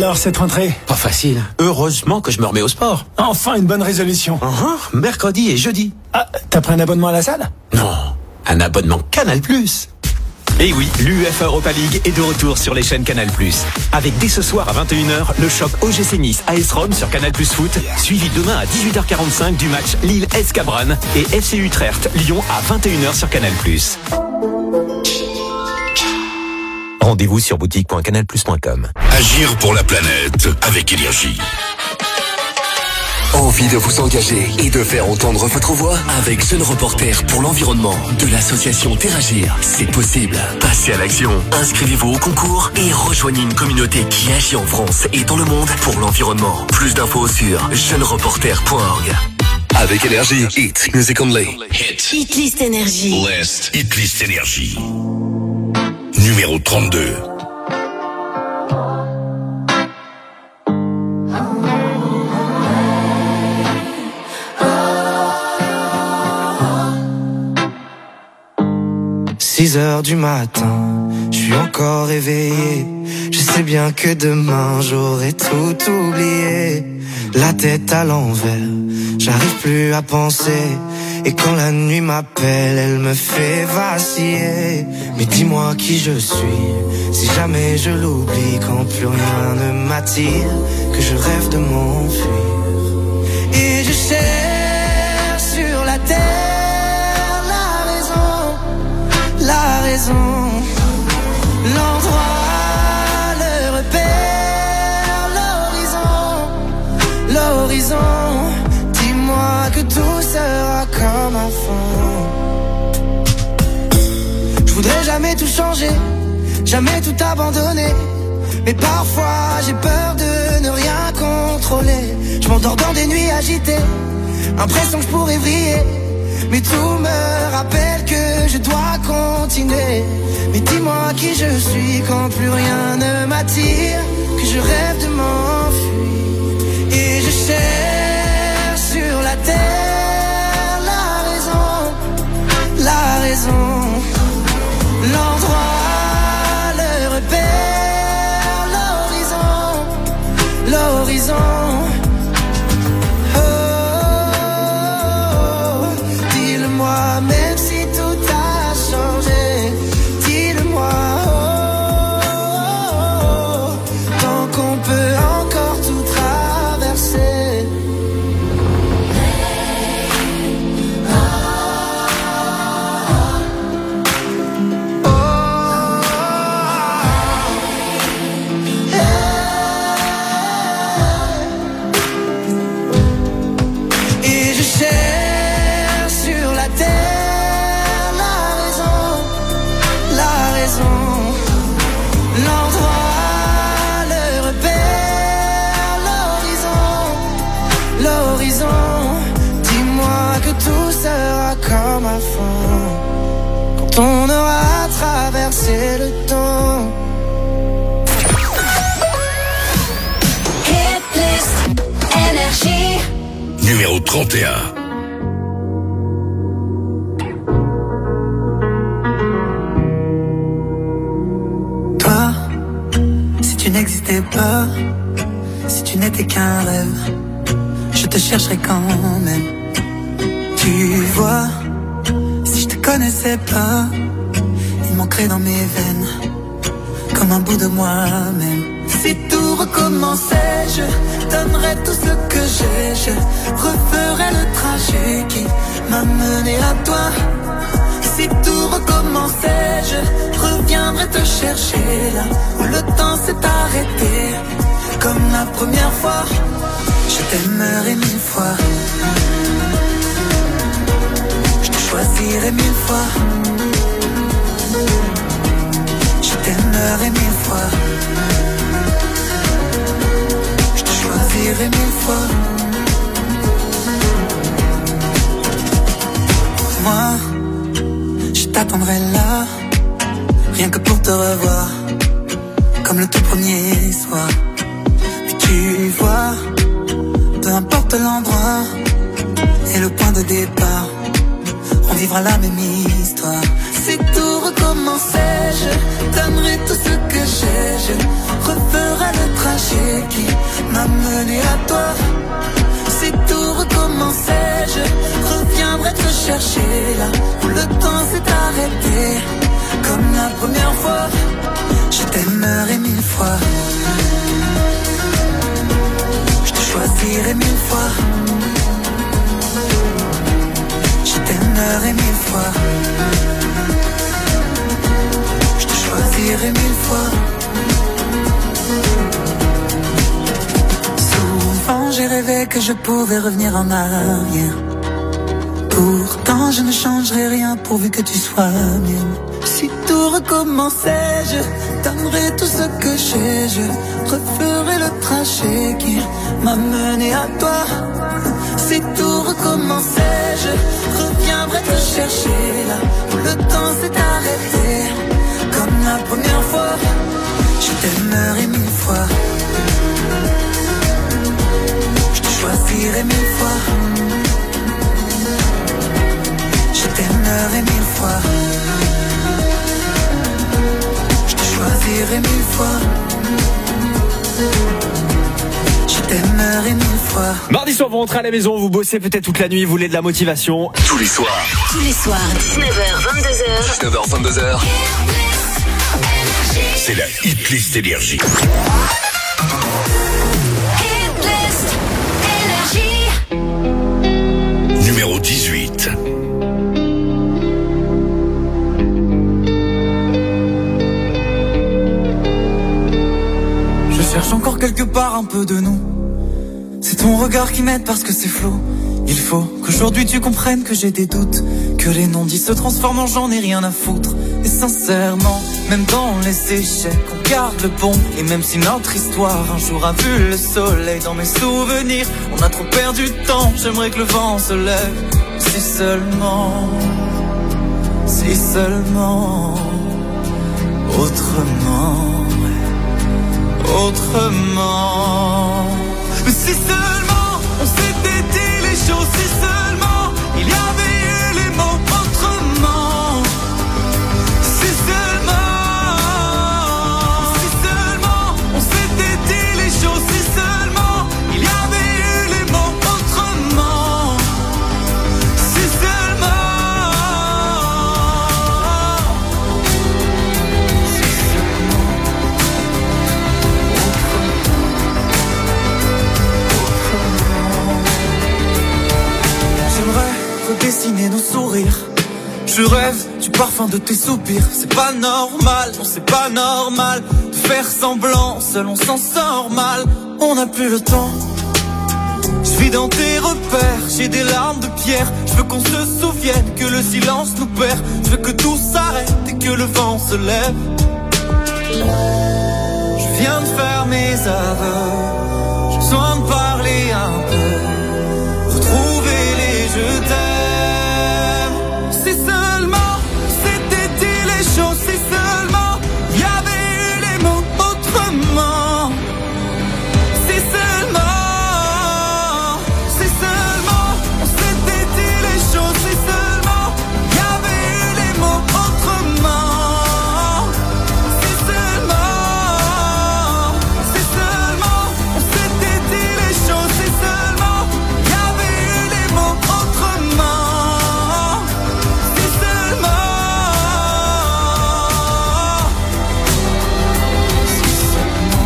Alors, cette rentrée? Pas facile. Heureusement que je me remets au sport. Enfin, une bonne résolution. Uh-huh. Mercredi et jeudi. Ah, t'as pris un abonnement à la salle? Non, un abonnement Canal plus. Et oui, l'U E F A Europa League est de retour sur les chaînes Canal plus. Avec dès ce soir à vingt et une heures, le choc O G C Nice A S Rome sur Canal plus Foot, suivi demain à dix-huit heures quarante-cinq du match Lille-S Cabran et F C Utrecht Lyon à vingt et une heures sur Canal plus. Rendez-vous sur boutique point canal plus point com. Agir pour la planète avec énergie. Envie de vous engager et de faire entendre votre voix avec Jeunes Reporters pour l'environnement de l'association Terragir. C'est possible. Passez à l'action. Inscrivez-vous au concours et rejoignez une communauté qui agit en France et dans le monde pour l'environnement. Plus d'infos sur jeunes reporters point org. Avec énergie, hit music only. Hit. Hitlist Énergie. List. Hitlist Énergie. Numéro trente-deux. six heures du matin, je suis encore réveillé. Je sais bien que demain j'aurai tout oublié. La tête à l'envers, j'arrive plus à penser. Et quand la nuit m'appelle, elle me fait vaciller. Mais dis-moi qui je suis, si jamais je l'oublie. Quand plus rien ne m'attire, que je rêve de m'enfuir. Et je cherche sur la terre la raison, la raison, l'endroit, le repère, l'horizon, l'horizon. Dis-moi que tout sera comme avant. Je voudrais jamais tout changer, jamais tout abandonner. Mais parfois j'ai peur de ne rien contrôler. Je m'endors dans des nuits agitées, impression que je pourrais vriller. Mais tout me rappelle que je dois continuer. Mais dis-moi qui je suis quand plus rien ne m'attire, que je rêve de m'enfuir. Et je cherche sur la terre la raison, la raison, l'endroit, le repère, l'horizon, l'horizon. Même si tout a changé, dis-le-moi, oh, oh, oh, tant qu'on peut encore tout traverser. Oh, oh, oh, et je cherche l'endroit, le repère, l'horizon, l'horizon. Dis-moi que tout sera comme avant, quand on aura traversé le temps. Hitlist Énergie. Numéro trente et un. Tu n'existais pas, si tu n'étais qu'un rêve, je te chercherais quand même. Tu vois, si je te connaissais pas, il manquerait dans mes veines, comme un bout de moi-même. Si tout recommençait, je donnerais tout ce que j'ai, je referais le trajet qui m'a mené à toi. Si tout recommençait, je reviendrais te chercher là où le temps s'est arrêté. Comme la première fois, je t'aimerais mille fois. Je te choisirais mille fois. Je t'aimerais mille fois. Je te choisirais mille fois. Moi, j'attendrai là, rien que pour te revoir, comme le tout premier soir. Puis tu vois, peu importe l'endroit et le point de départ, on vivra la même histoire. Si tout recommençait, je donnerais tout ce que j'ai. Je referais le trajet qui m'a mené à toi. Si tout recommençait, je reviendrais te chercher là où le temps s'est arrêté. Comme la première fois, je t'aimerais mille fois. Je te choisirais mille fois. Je t'aimerais mille fois. Je te choisirais mille fois. Souvent j'ai rêvé que je pouvais revenir en arrière. Pourtant je ne changerai rien pourvu que tu sois mienne. Si tout recommençait, je donnerais tout ce que j'ai. Je referais le trajet qui m'a mené à toi. Si tout recommençait, je reviendrais te chercher là où le temps s'est arrêté. Comme la première fois, je t'aimerais mille fois. Je te choisirais mille fois. Je t'aimerais mille fois. Je te choisirais mille fois. Je t'aimerais mille fois. Mardi soir, vous rentrez à la maison, vous bossez peut-être toute la nuit, vous voulez de la motivation. Tous les soirs. Tous les soirs, dix-neuf heures, vingt-deux heures. dix-neuf heures, vingt-deux heures. C'est la Hitlist Énergie. Numéro dix-huit. Je cherche encore quelque part un peu de nous. C'est ton regard qui m'aide parce que c'est flou. Il faut qu'aujourd'hui tu comprennes que j'ai des doutes, que les non-dits se transforment en j'en ai rien à foutre. Et sincèrement, même dans les échecs, on garde le bon. Et même si notre histoire un jour a vu le soleil dans mes souvenirs, on a trop perdu de temps, j'aimerais que le vent se lève. Si seulement, si seulement, autrement, autrement. Mais si seulement, on s'était dit les choses, si seulement, il y avait eu les mots autrement. Si seulement, si seulement, on s'était dit les choses, si seulement, il y avait eu les mots autrement. Si seulement, si seulement, j'aimerais redessiner nos sourires. Je rêve du parfum de tes soupirs. C'est pas normal, non c'est pas normal de faire semblant, seul on s'en sort mal. On n'a plus le temps. Je vis dans tes repères, j'ai des larmes de pierre. Je veux qu'on se souvienne que le silence nous perd. Je veux que tout s'arrête et que le vent se lève. Je viens de faire mes aveux, j'ai besoin de parler un peu, retrouver les je t'aime. Si seulement c'était dit les choses, si seulement il y avait eu les mots autrement. Si seulement, si seulement on s'était dit les choses, si seulement il y avait eu les mots autrement. Si seulement, si seulement on s'était dit les choses, si seulement il y avait eu les mots autrement. Si seulement, si seulement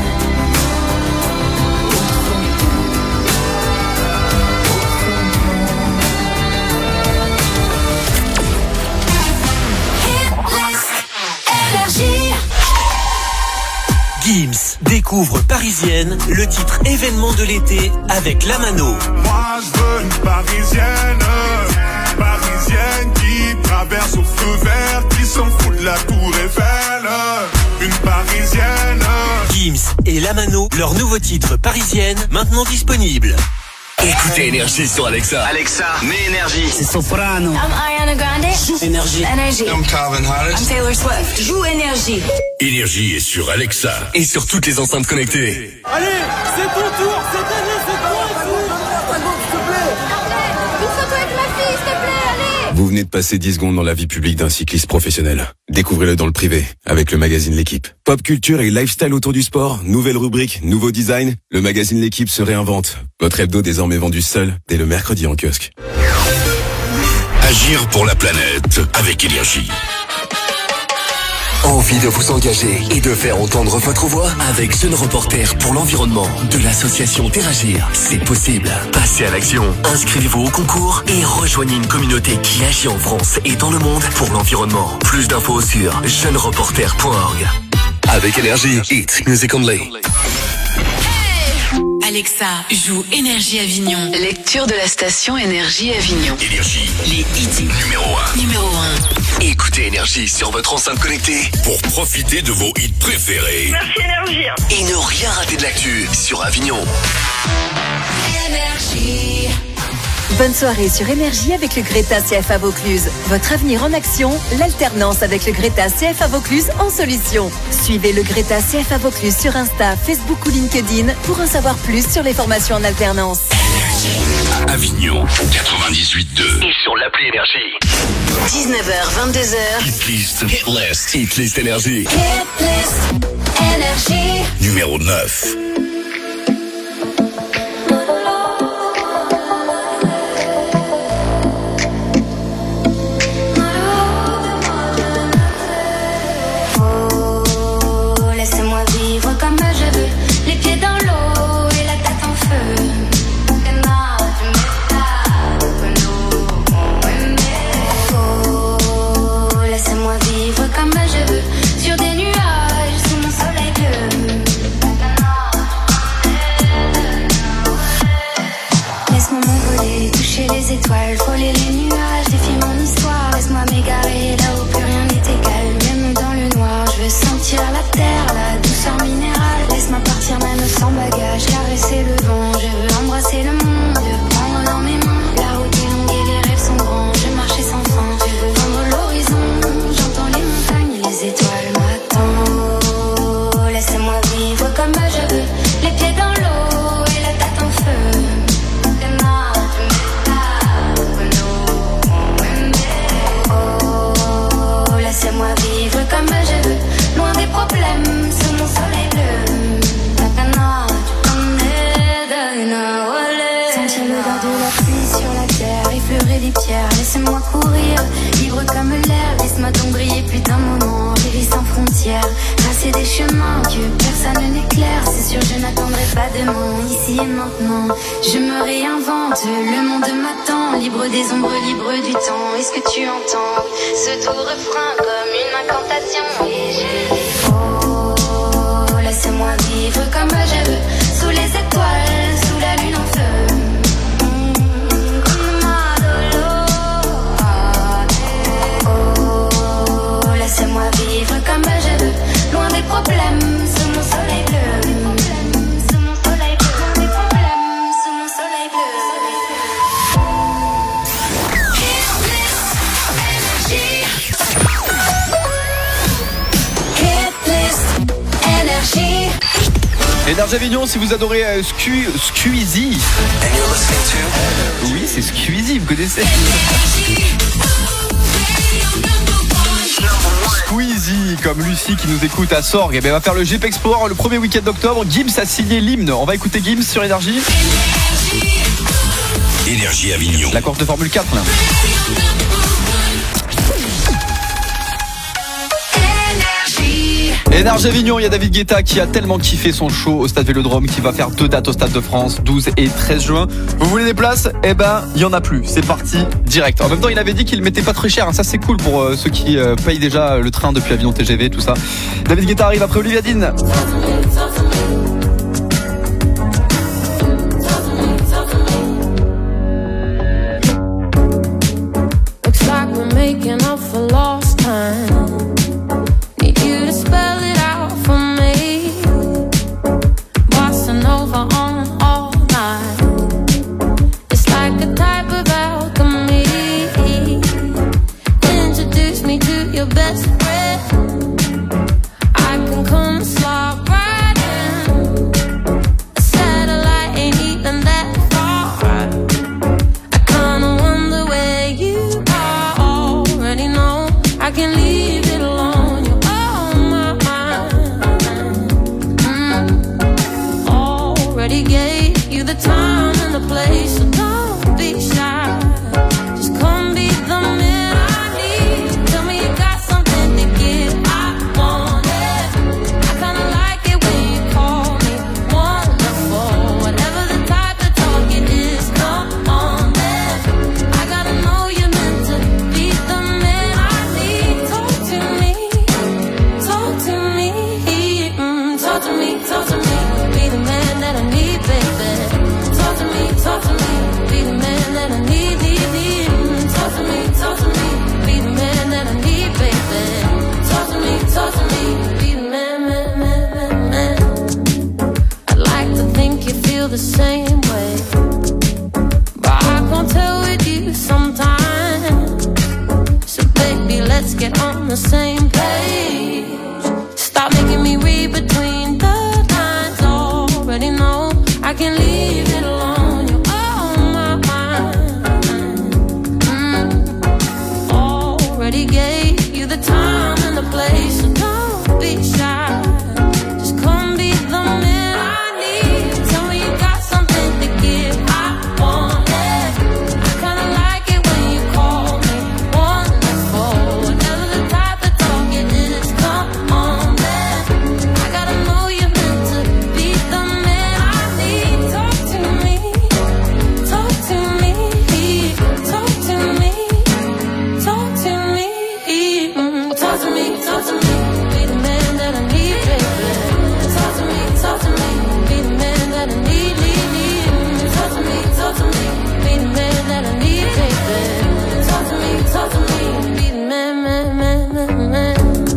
Gims découvre Parisienne, le titre événement de l'été avec Lamano. Moi je veux une parisienne, parisienne qui traverse au feu vert, qui s'en fout de la tour Eiffel. Une parisienne. Gims et Lamano, leur nouveau titre Parisienne, maintenant disponible. Écoutez Énergie sur Alexa. Alexa, mets Énergie. C'est Soprano. I'm Ariana Grande. Joue Énergie. Énergie. I'm Calvin Harris. I'm Taylor Swift. Joue Énergie. Énergie est sur Alexa. Et sur toutes les enceintes connectées. Allez, c'est ton tour, cette année, c'est toi, s'il te plaît. Une photo avec ma fille, s'il te plaît, allez. Vous venez de passer dix secondes dans la vie publique d'un cycliste professionnel. Découvrez-le dans le privé, avec le magazine L'Équipe. Pop culture et lifestyle autour du sport, nouvelle rubrique, nouveau design, le magazine L'Équipe se réinvente. Votre hebdo désormais vendu seul, dès le mercredi en kiosque. Agir pour la planète avec énergie. Envie de vous engager et de faire entendre votre voix avec Jeune Reporter pour l'environnement de l'association Terragir. C'est possible. Passez à l'action. Inscrivez-vous au concours et rejoignez une communauté qui agit en France et dans le monde pour l'environnement. Plus d'infos sur jeune reporter point org. Avec énergie, hit music only. Alexa, joue Énergie Avignon. Lecture de la station Énergie Avignon. Énergie. Les hits. Numéro un. Numéro un. Écoutez Énergie sur votre enceinte connectée pour profiter de vos hits préférés. Merci Énergie. Et ne rien rater de l'actu sur Avignon. Énergie. Bonne soirée sur Énergie avec le Greta C F A Vaucluse. Votre avenir en action, l'alternance avec le Greta C F A Vaucluse en solution. Suivez le Greta C F A Vaucluse sur Insta, Facebook ou LinkedIn pour en savoir plus sur les formations en alternance. Avignon quatre-vingt-dix-huit deux. Et sur l'appli Énergie. dix-neuf heures, vingt-deux heures. Hitlist. Hitlist. Hitlist Énergie. Hitlist Énergie. Numéro neuf. Comme je veux, les pieds dans l'eau et la tête en feu. Oh, laissez-moi vivre comme je veux, sur des nuages sous mon soleil bleu. Laisse-moi m'envoler, toucher les étoiles, frôler les nuages, défier mon histoire. Laisse-moi m'égarer là où plus rien n'est égal, même dans le noir. Je veux sentir la terre, la douceur minérale. Laisse-moi partir même sans bagage, caresser le vent. Je veux embrasser le monde, prendre dans mes mains. La route est longue et les rêves sont grands. Je marche sans fin, je veux vendre l'horizon. J'entends les montagnes et les étoiles m'attendent. Oh, laissez-moi vivre comme je veux, les pieds dans l'eau et la tête en feu. Oh, laissez-moi vivre comme je veux, loin des problèmes, sous mon soleil bleu. Sentir l'odeur de la pluie sur la terre, effleurer les pierres, laissez-moi courir, libre comme l'air, laisse-moi donc briller plus d'un moment, vivre sans frontières, tracer des chemins que personne n'éclaire, c'est sûr je n'attendrai pas demain, ici et maintenant, je me réinvente, le monde m'attend, libre des ombres, libre du temps, est-ce que tu entends ce doux refrain comme une incantation, et j'ai oh, laissez-moi vivre comme je veux, sous les étoiles, sous la lune en feu. Oh, laissez-moi vivre comme je veux, loin des problèmes, sous mon soleil bleu. Sous mon soleil bleu, loin des problèmes, sous mon soleil bleu. Énergie. Énergie Avignon, si vous adorez euh, Squ- Squeezie. Oui, c'est Squeezie, vous connaissez. Squeezie, comme Lucie qui nous écoute à Sorgue, eh ben, va faire le Jeep Explorer le premier week-end d'octobre. Gims a signé l'hymne. On va écouter Gims sur Énergie. Énergie Avignon. La course de Formule quatre là. Énergie Avignon, il y a David Guetta qui a tellement kiffé son show au Stade Vélodrome qui va faire deux dates au Stade de France, douze et treize juin. Vous voulez des places? Eh ben, il y en a plus. C'est parti direct. En même temps, il avait dit qu'il mettait pas très cher. Ça, c'est cool pour euh, ceux qui euh, payent déjà le train depuis Avignon T G V, tout ça. David Guetta arrive après Olivia Dean. Looks like we're making up for lost time. Need you to spell it out for me. Bossa Nova on all night. It's like a type of alchemy. Introduce me to your best friend. I can come slide right in. you the time and the place, so don't be shy. Just come be the man I need. Tell me you got something to give, I want it. I kinda like it when you call me wonderful. Whatever the type of talk it is, come on then. I gotta know you're meant to be the man I need. Talk to me, talk to me, mm, talk to me, talk to me. Be the man that I need, baby. Talk to me, talk to me. Be the man that I need, need, need. Mm, talk to me, talk to me. Be the man that I need, baby. Talk to me, talk to me. Be the man, man, man, man, man. I'd like to think you feel the same way, but I can't tell with you sometimes. So baby, let's get on the same page. Stop making me read between the lines. Already know I can leave it alone. You're on my mind. Mm. Already gave you the time and the place, so don't be shy. Just come be the man I need. Tell me you got something to give, I want it. I kinda like it when you call me wonderful. Whatever the type of talk it is, come on then. I gotta know you're meant to be the man I need. Talk to me, talk to me, talk to me, talk to me, mm, talk to me, talk to me. Be the man that I need, baby. Talk to me, talk to me. Be the man that I need, need, need. Mm, talk to me, talk to me. Be the man that I need, baby. Talk to me, talk to me. Be the man, man, man, man, man.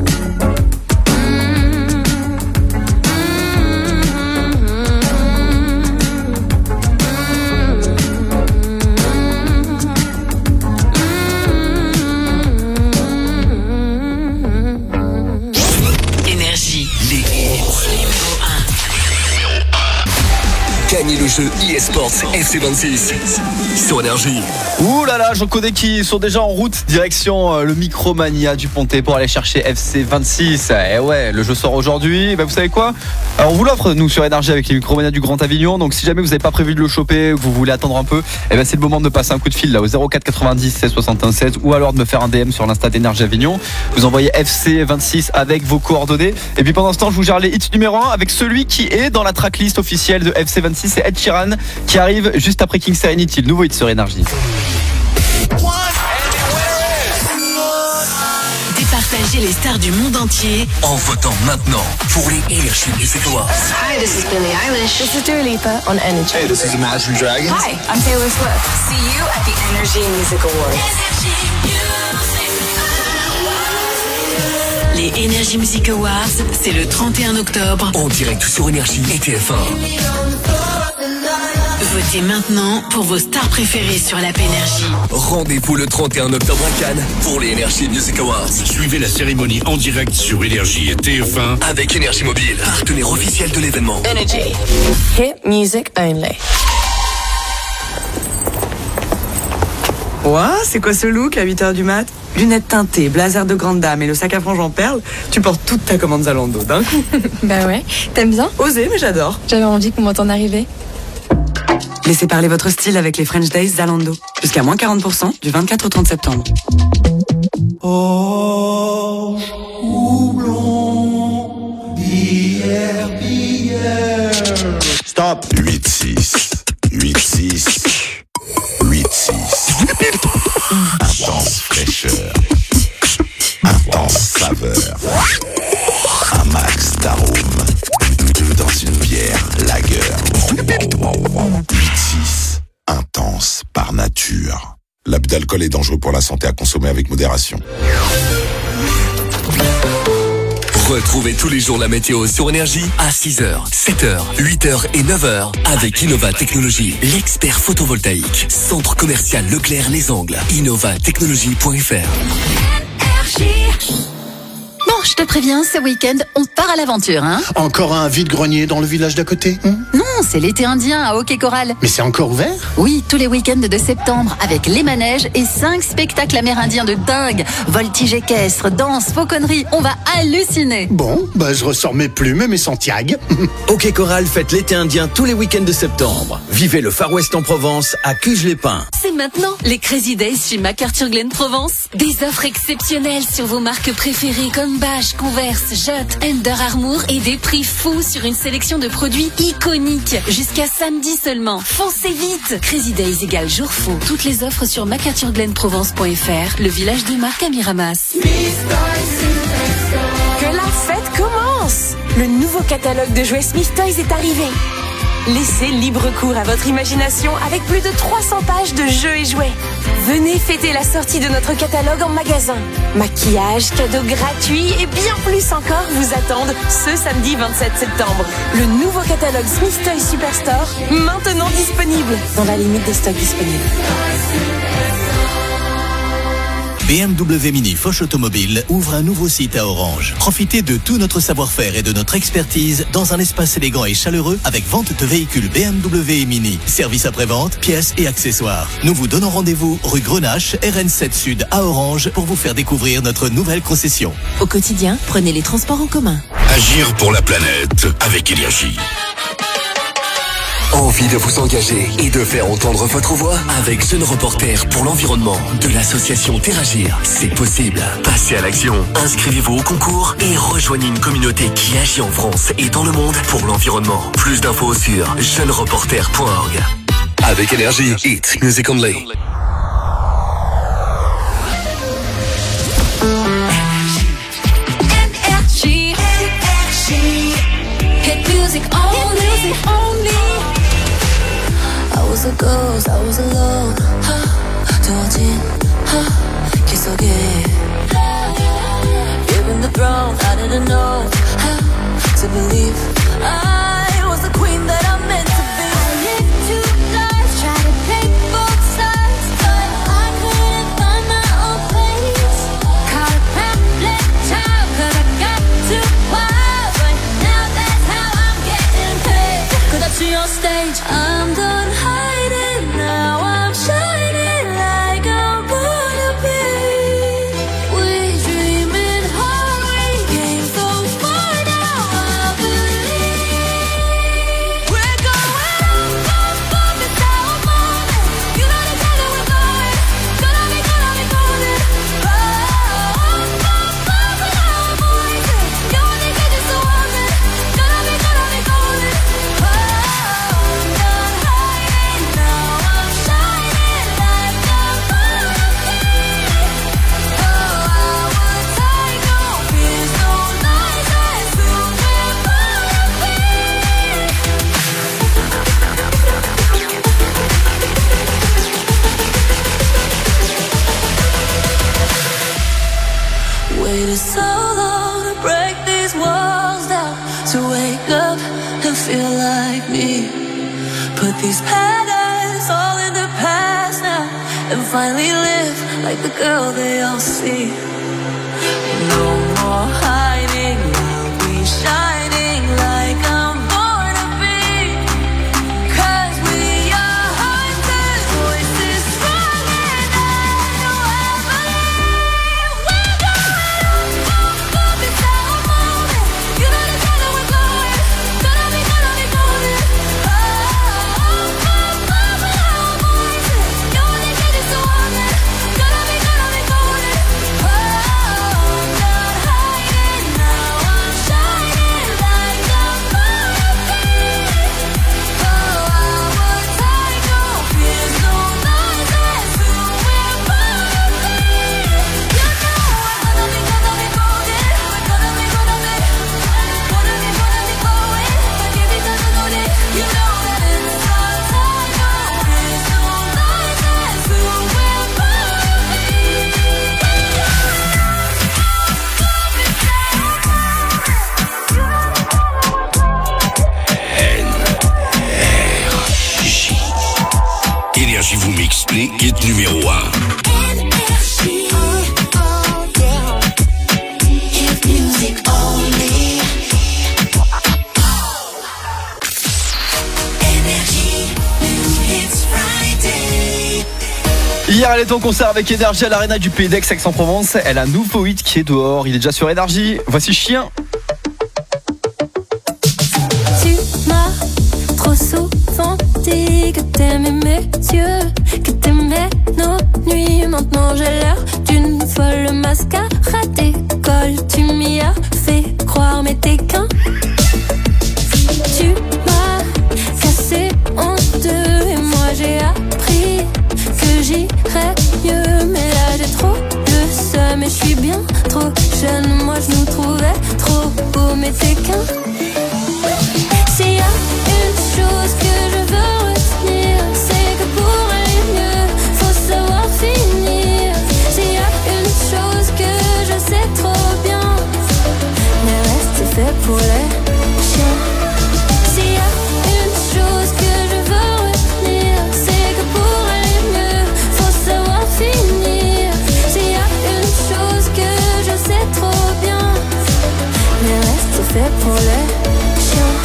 Énergie. Les numéro un. Gagnez le jeu e-sports F C vingt-six sur Énergie. Ouh là là, j'en connais qui sont déjà en route direction euh, le Micromania du Pontet pour aller chercher F C vingt-six. Et ouais, le jeu sort aujourd'hui. Bah, vous savez quoi ? Alors, on vous l'offre nous sur Énergie avec les Micromania du Grand Avignon. Donc si jamais vous n'avez pas prévu de le choper, que vous voulez attendre un peu, eh ben c'est le moment de passer un coup de fil là au zéro quatre quatre-vingt-dix seize soixante-un seize ou alors de me faire un D M sur l'Insta d'Énergie Avignon. Vous envoyez F C vingt-six avec vos coordonnées. Et puis pendant ce temps, je vous gère les hits numéro un avec celui qui est dans la tracklist officielle de F C vingt-six, c'est Ed Sheeran qui arrive juste après King Serenity, le nouveau hit sur Énergie. Départagez les stars du monde entier en votant maintenant pour les Energy Music Awards. Hi, this is Billie Eilish. This is Dua Lipa on Energy. Hey, this is Imagine Dragons. Hi, I'm Taylor Swift. See you at the Energy Music Awards. Les Energy Music Awards, c'est le trente et un octobre. En direct sur Énergie et T F un. Votez maintenant pour vos stars préférées sur l'app Énergie. Rendez-vous le trente et un octobre à Cannes pour les Energy Music Awards. Suivez la cérémonie en direct sur Énergie et T F un avec Énergie Mobile, partenaire officiel de l'événement. Energy. Hit music only. Ouah, c'est quoi ce look à huit heures du mat? Lunettes teintées, blazer de grande dame et le sac à franges en perles, tu portes toute ta commande Zalando d'un coup. Bah ouais, t'aimes bien? Osé, mais j'adore. J'avais envie qu'on m'entende arriver. Laissez parler votre style avec les French Days Zalando. Jusqu'à moins quarante pour cent du vingt-quatre au trente septembre. Oh, houblon, bière, bière. Stop. huit six, huit six, huit six. Intense fraîcheur, intense saveur, un max d'arôme, dans une bière lager. huit six, intense par nature. L'abus d'alcool est dangereux pour la santé, à consommer avec modération. Retrouvez tous les jours la météo sur Énergie à six heures, sept heures, huit heures et neuf heures avec Innova Technologies, l'expert photovoltaïque. Centre commercial Leclerc Les Angles. innova technologies point f r. Bon, je te préviens, ce week-end, on part à l'aventure, hein. Encore un vide-grenier dans le village d'à côté, hein? Non, c'est l'été indien à Hockey Coral. Mais c'est encore ouvert? Oui, tous les week-ends de septembre, avec les manèges et cinq spectacles amérindiens de dingue. Voltige équestre, danse, fauconnerie, on va halluciner. Bon, bah je ressors mes plumes et mes Santiago. Hockey Coral fête l'été indien tous les week-ends de septembre. Vivez le Far West en Provence à Cuges-les-Pins. C'est maintenant les Crazy Days chez MacArthur Glen Provence. Des offres exceptionnelles sur vos marques préférées comme Bache, Converse, Jot, Under Armour et des prix fous sur une sélection de produits iconiques. Jusqu'à samedi seulement. Foncez vite. Crazy Days égale jour fou. Toutes les offres sur mac arthur glen provence point f r, le village de marque à Miramas. Que la fête commence! Le nouveau catalogue de jouets Smith Toys est arrivé. Laissez libre cours à votre imagination avec plus de trois cents pages de jeux et jouets. Venez fêter la sortie de notre catalogue en magasin. Maquillage, cadeaux gratuits et bien plus encore vous attendent ce samedi vingt-sept septembre. Le nouveau catalogue Smith Toys Superstore, maintenant disponible, dans la limite des stocks disponibles. B M W Mini Foch Automobile ouvre un nouveau site à Orange. Profitez de tout notre savoir-faire et de notre expertise dans un espace élégant et chaleureux avec vente de véhicules B M W et Mini. Service après-vente, pièces et accessoires. Nous vous donnons rendez-vous rue Grenache, R N sept Sud à Orange pour vous faire découvrir notre nouvelle concession. Au quotidien, prenez les transports en commun. Agir pour la planète avec énergie. Envie de vous engager et de faire entendre votre voix avec Jeune Reporter pour l'environnement de l'association Terragir. C'est possible. Passez à l'action. Inscrivez-vous au concours et rejoignez une communauté qui agit en France et dans le monde pour l'environnement. Plus d'infos sur jeune reporter point org. Avec énergie, hit music only. Energy, energy, hit music only, music only. I was a ghost, I was alone. 두어진 기속에 given the throne, I didn't know how to believe I was the queen that I meant to be. I lived two lives, tried to take both sides, but I couldn't find my own place. Caught a pamphlet child, 'cause I got too wild, but now that's how I'm getting paid. Cause I see on stage, I'm done hiding, now I'm shining like I'm born to be. We dreaming hard, we came so far, now I believe. We're going up, up, up, it's our moment. You know the color we're going, gonna be, gonna be golden. Oh, up, up, up, with our voices. You only get just a woman, gonna be, gonna be golden. Oh, I'm done hiding, now I'm shining like I'm born to be. Oh, I was tiger, fears no lies, that's who we're born to be. Waited so long to break these walls down, to wake up and feel like me. Put these patterns all in the past now, and finally live like the girl they all see. No more hiding, I'll be shining like I'm born to be. 'Cause we are hunters, voices strong and I know I believe. We're going up, up, up, it's our moment. You know the color we're going, gonna be, gonna be golden. Oh, up, up, up, with our voices. You only get just a woman, gonna be, gonna be golden. Oh, I'm done hiding, now I'm shining like I'm born to be. Oh, I was tiger, fears no lies, that's who we're born to be. You know we're gonna be, gonna be golden. We're gonna be, gonna be, gonna be, gonna be going. Give it to the golden. You know that it's our tiger, fears no lies, that's who we're born to be. Énergie vous mixe les hits numéro un. Energy, oh, oh, yeah. Hit music Hier, elle est en concert avec Énergie à l'Arena du Pays d'Aix, Aix-en-Provence. Elle a un nouveau hit qui est dehors. Il est déjà sur Énergie. Voici Chien. Tu m'as trop souvent dit que t'aimais mes yeux, que t'aimais nos nuits. Maintenant j'ai l'air d'une folle, mascara d'école. Tu m'y as fait croire, mais t'es qu'un. Tu m'as cassé en deux et moi j'ai appris que j'irais mieux. Mais là j'ai trop le seum et je suis bien trop jeune. Moi je nous trouvais trop beaux, mais t'es qu'un. S'il y a une chose que je veux retenir, c'est que pour aller mieux, faut savoir finir. S'il y a une chose que je sais trop bien, le reste c'est fait pour les chiens. S'il y a une chose que je veux retenir, c'est que pour aller mieux, faut savoir finir. S'il y a une chose que je sais trop bien, le reste c'est fait pour les chiens.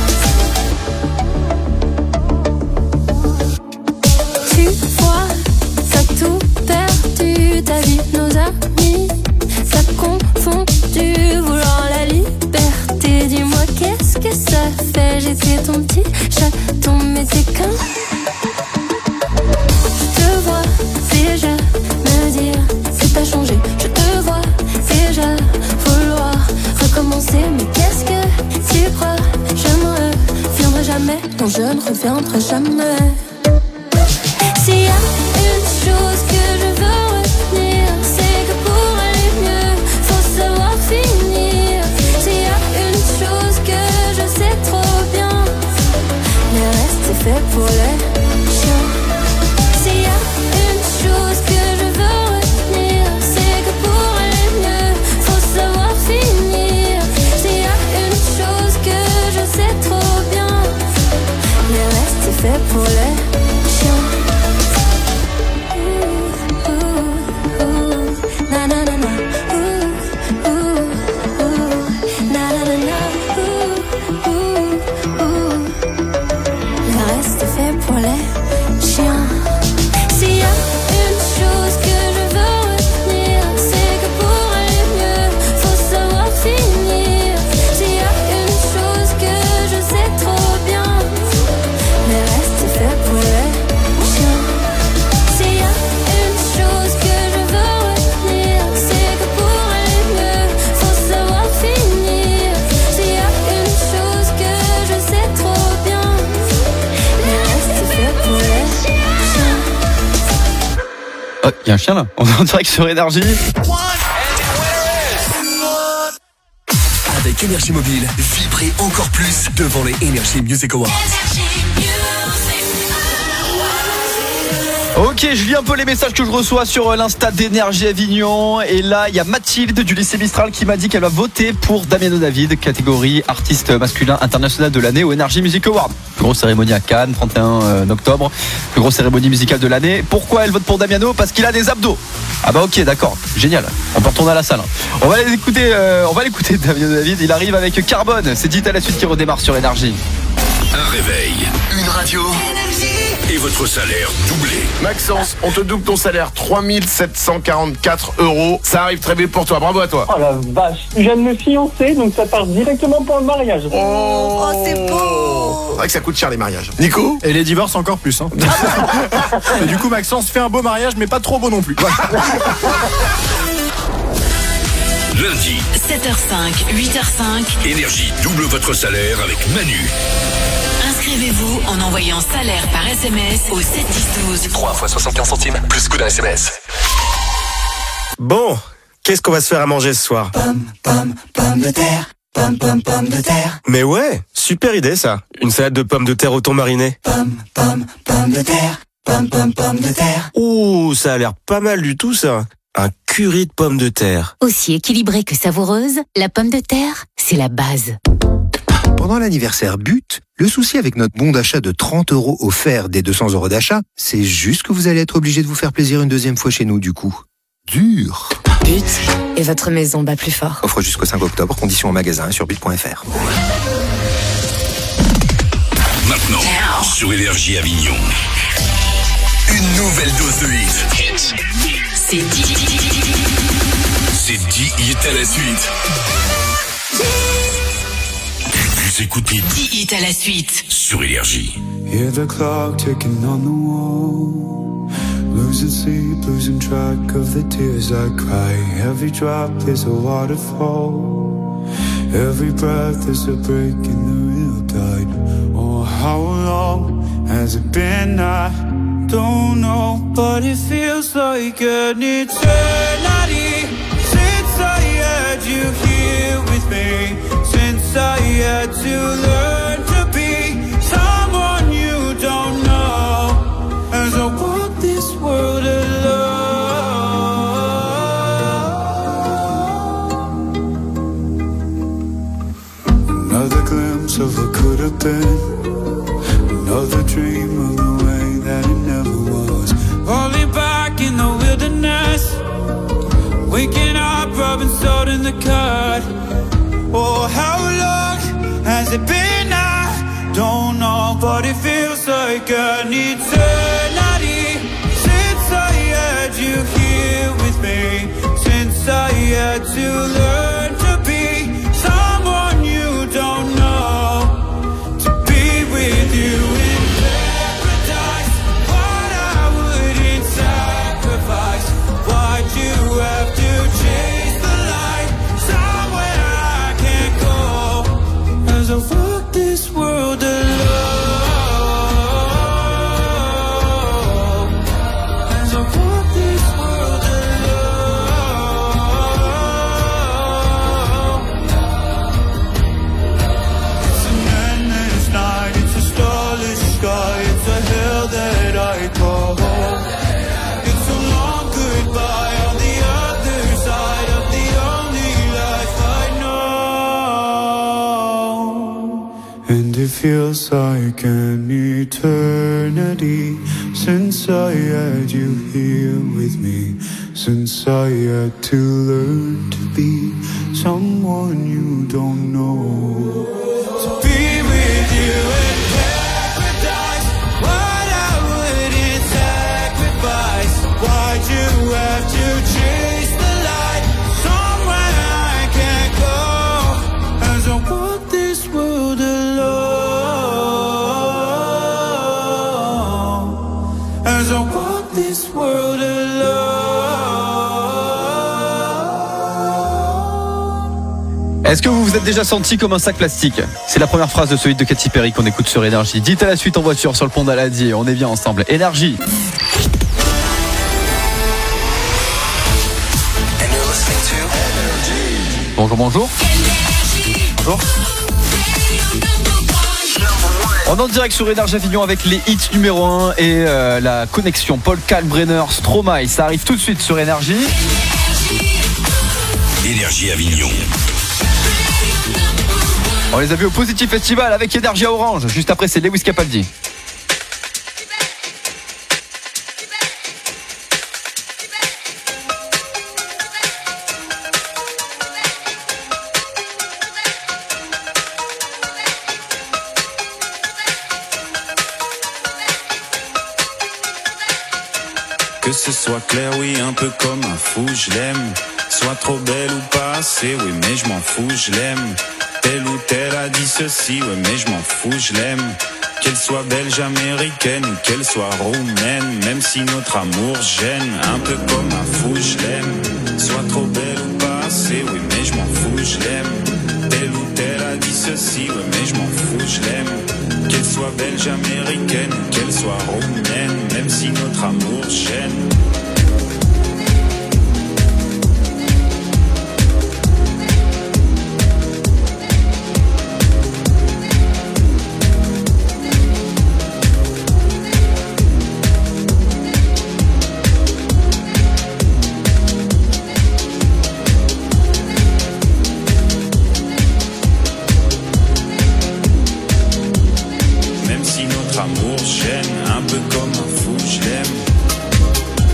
Tu vois, t'as tout perdu, ta vie, nos amis, t'as confondu, vouloir la liberté. Dis-moi qu'est-ce que ça fait, j'étais ton petit chaton, mais t'es qu'un. Je te vois déjà me dire que t'as changé, je te vois déjà vouloir recommencer. Mais qu'est-ce que tu crois, je ne reviendrai jamais, non je ne reviendrai jamais. S'il y a une chose que je veux retenir, c'est que pour aller mieux, faut savoir finir. S'il y a une chose que je sais trop bien, le reste c'est fait pour les chiens. S'il y a une chose que je veux retenir, c'est que pour aller mieux, faut savoir finir. S'il y a une chose que je sais trop bien, le reste c'est fait pour les chiens. Oh, il y a un chien là, on est en direct sur Énergie. Avec Énergie Mobile, vibrez encore plus devant les Energy Music Awards. Ok, je lis un peu les messages que je reçois sur l'Insta d'Énergie Avignon. Et là, il y a Mathilde du lycée Mistral qui m'a dit qu'elle va voter pour Damiano David, catégorie artiste masculin international de l'année au Energy Music Award. Plus grosse cérémonie à Cannes, trente et un octobre. Plus grosse cérémonie musicale de l'année. Pourquoi elle vote pour Damiano? Parce qu'il a des abdos. Ah bah ok, d'accord, génial. On peut retourner à la salle. On va l'écouter, euh, on va l'écouter Damiano David. Il arrive avec Carbone. C'est dit à la suite qui redémarre sur Énergie. Un réveil, une radio et votre salaire doublé. Maxence, on te double ton salaire, trois mille sept cent quarante-quatre euros. Ça arrive très bien pour toi, bravo à toi. Oh la vache, je viens de me fiancer, donc ça part directement pour le mariage. Oh, Oh, c'est beau. C'est vrai que ça coûte cher les mariages. Nico? Et les divorces encore plus. Hein. Et du coup, Maxence fait un beau mariage, mais pas trop beau non plus. Lundi, sept heures cinq, huit heures cinq. Énergie double votre salaire avec Manu. Inscrivez-vous en envoyant salaire par S M S au sept dix douze. trois fois soixante-quinze centimes, plus coût d'un S M S. Bon, qu'est-ce qu'on va se faire à manger ce soir? Pomme, pomme, pomme de terre. Pomme, pomme, pomme de terre. Mais ouais, super idée ça. Une salade de pommes de terre au thon mariné. Pomme, pomme, pomme de terre. Pomme, pomme, pomme de terre. Ouh, ça a l'air pas mal du tout ça. Un curry de pommes de terre. Aussi équilibrée que savoureuse, la pomme de terre, c'est la base. Pendant l'anniversaire But, le souci avec notre bon d'achat de trente euros offert des deux cents euros d'achat, c'est juste que vous allez être obligé de vous faire plaisir une deuxième fois chez nous du coup. Dur. But et votre maison bat plus fort. Offre jusqu'au cinq octobre, conditions en magasin et sur but point f r. Maintenant, sur Énergie Avignon. Une nouvelle dose de hit. hits. C'est dix. C'est dix hits à la suite. Vous écoutez dix hits à la suite sur Énergie. Hear the clock ticking on the wall. Losing sleep, losing track of the tears I cry. Every drop is a waterfall. Every breath is a break in the real tide. Oh, how long has it been? I don't know, but it feels like an eternity since I had you here with me. Since I had to learn to be someone you don't know. As I walk this world alone. Another glimpse of what could have been. Another dream of the way that it never was. Falling back in the wilderness. Waking up, rubbing salt in the cut. Oh, how long has it been? I don't know, but it feels like an eternity since I had you here with me. Since I had to learn to be someone you don't know. To be with you in paradise, what I wouldn't sacrifice. Why'd you have to chase the light somewhere I can't go? As I walk this world alone. As I walk this world alone. It's an endless night, it's a starless sky, it's a hell that I call home. It's a long goodbye on the other side of the only life I know. And it feels like an eternity since I had you here with me. Since I had to learn to be someone you don't know. To be with you in paradise, what I wouldn't sacrifice. Why'd you have to chase the light somewhere I can't go? As I walk this world alone. As I walk this world alone. Est-ce que vous vous êtes déjà senti comme un sac plastique? C'est la première phrase de ce hit de Katy Perry qu'on écoute sur Énergie. Dites à la suite en voiture sur le pont d'Aladier. On est bien ensemble. Énergie. Bonjour, bonjour. Bonjour. On est en direct sur Énergie Avignon avec les hits numéro un et euh, la connexion Paul Kalkbrenner, Stromae. Ça arrive tout de suite sur Énergie. Énergie Avignon. On les a vus au Positif Festival avec Énergie à Orange. Juste après, c'est Lewis Capaldi. Que ce soit clair, oui, un peu comme un fou, je l'aime. Soit trop belle ou pas assez, oui, mais je m'en fous, je l'aime. Telle ou telle a dit ceci, oui, mais je m'en fous, je l'aime. Qu'elle soit belge, américaine ou qu'elle soit roumaine, même si notre amour gêne, un peu comme un fou, je l'aime. Soit trop belle ou pas assez, oui, mais je m'en fous, je l'aime. Telle ou telle a dit ceci, oui, mais je m'en fous, je l'aime. Qu'elle soit belge, américaine ou qu'elle soit roumaine, même si notre amour gêne. Amour gêne, un peu comme un fou, je l'aime.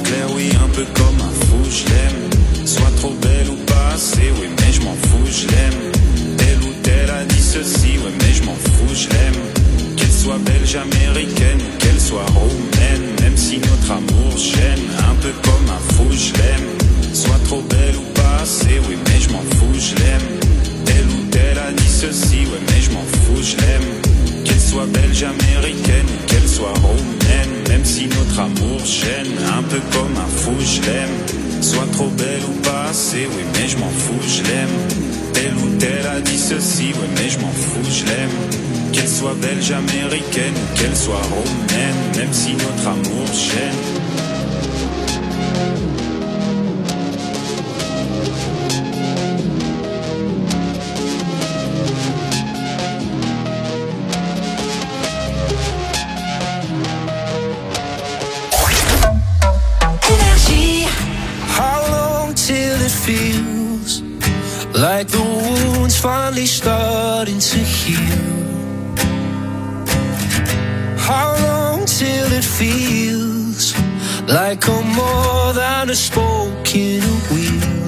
clair, oui, un peu comme un fou, je l'aime. Soit trop belle ou pas assez, oui, mais je m'en fous, je l'aime. Telle ou telle a dit ceci, oui, mais je m'en fous, je l'aime. Qu'elle soit belge, américaine ou qu'elle soit roumaine, même si notre amour se gêne, un peu comme un fou, je l'aime. Soit trop belle ou pas assez, oui, mais je m'en fous, je l'aime. Telle ou telle a dit ceci, ouais, mais je m'en fous, je l'aime. Qu'elle soit belge, américaine ou qu'elle soit roumaine, même si notre amour se gêne, un peu comme un fou, je l'aime. Soit trop belle ou pas assez, oui, mais je m'en fous, je l'aime. Telle ou telle a dit ceci, ouais, mais je m'en fous, je l'aime. Qu'elle soit belge, américaine ou qu'elle soit roumaine, même si notre amour se gêne. Feels like the wound's finally starting to heal. How long till it feels like I'm more than a spoken wheel?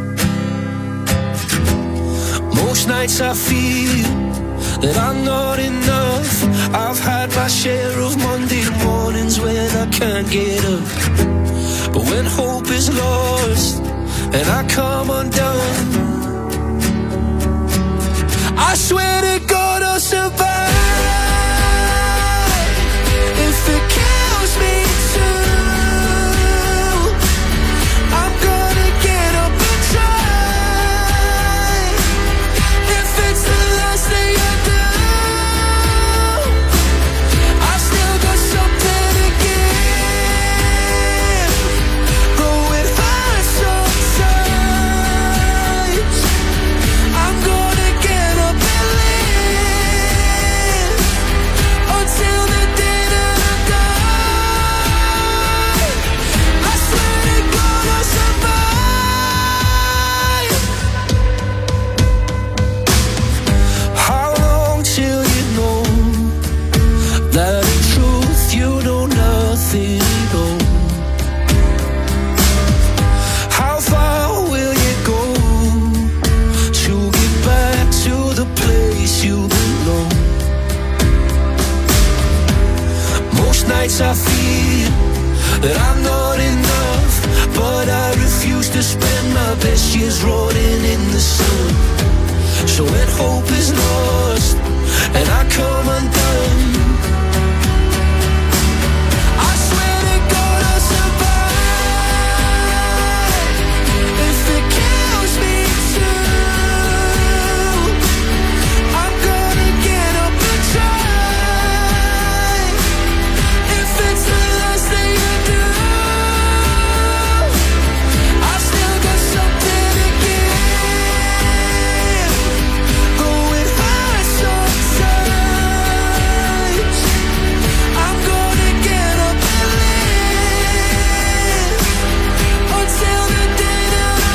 Most nights I feel that I'm not enough. I've had my share of Monday mornings when I can't get up. But when hope is lost and I come undone, I swear to God I'll survive. If it kills me too, I'm gonna get up and try. If it's the last thing I do, I still got something to give. Going high sometimes, I'm gonna get up and live until the day that I die. I swear to God I'll survive. How long till you know that in truth you know nothing at all? How far will you go to get back to the place you belong? Most nights I feel that I'm not enough, but I refuse to spend my best years rotting in the sun. So when hope is lost and I come undone, I swear to God I'll survive. If it kills me too, I'm gonna get up and try. If it's the last thing I do, I still got something to give. Going high sometimes, I'm gonna get up and live until the day that I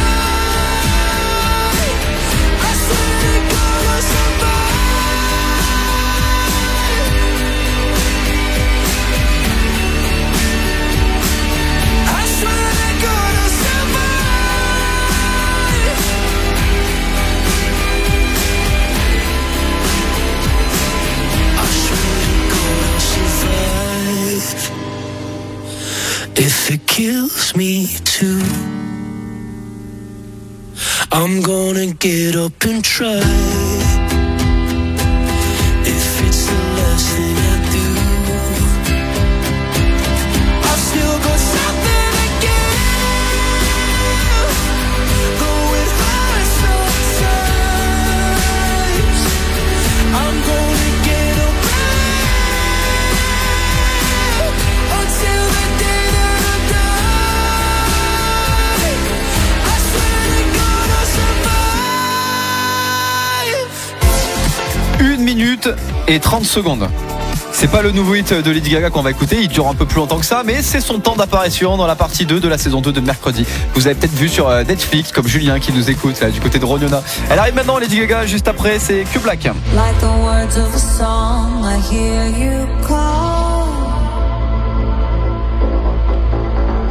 die. I swear to God I'll survive. I swear to God I'll survive. I swear to God I'll survive. If it kills me too, I'm gonna get up and try. If it's the last thing I do, I've still got something to give. Going high sometimes, I'm gonna get up and live until the day that I die. I swear to God I'll survive. Une minute et trente secondes. C'est pas le nouveau hit de Lady Gaga qu'on va écouter, il dure un peu plus longtemps que ça, mais c'est son temps d'apparition dans la partie deux de la saison deux de mercredi. Vous avez peut-être vu sur Netflix, comme Julien qui nous écoute là, du côté de Rognona. Elle arrive maintenant, Lady Gaga, juste après, c'est Q Black. Like the words of a song, I hear you call.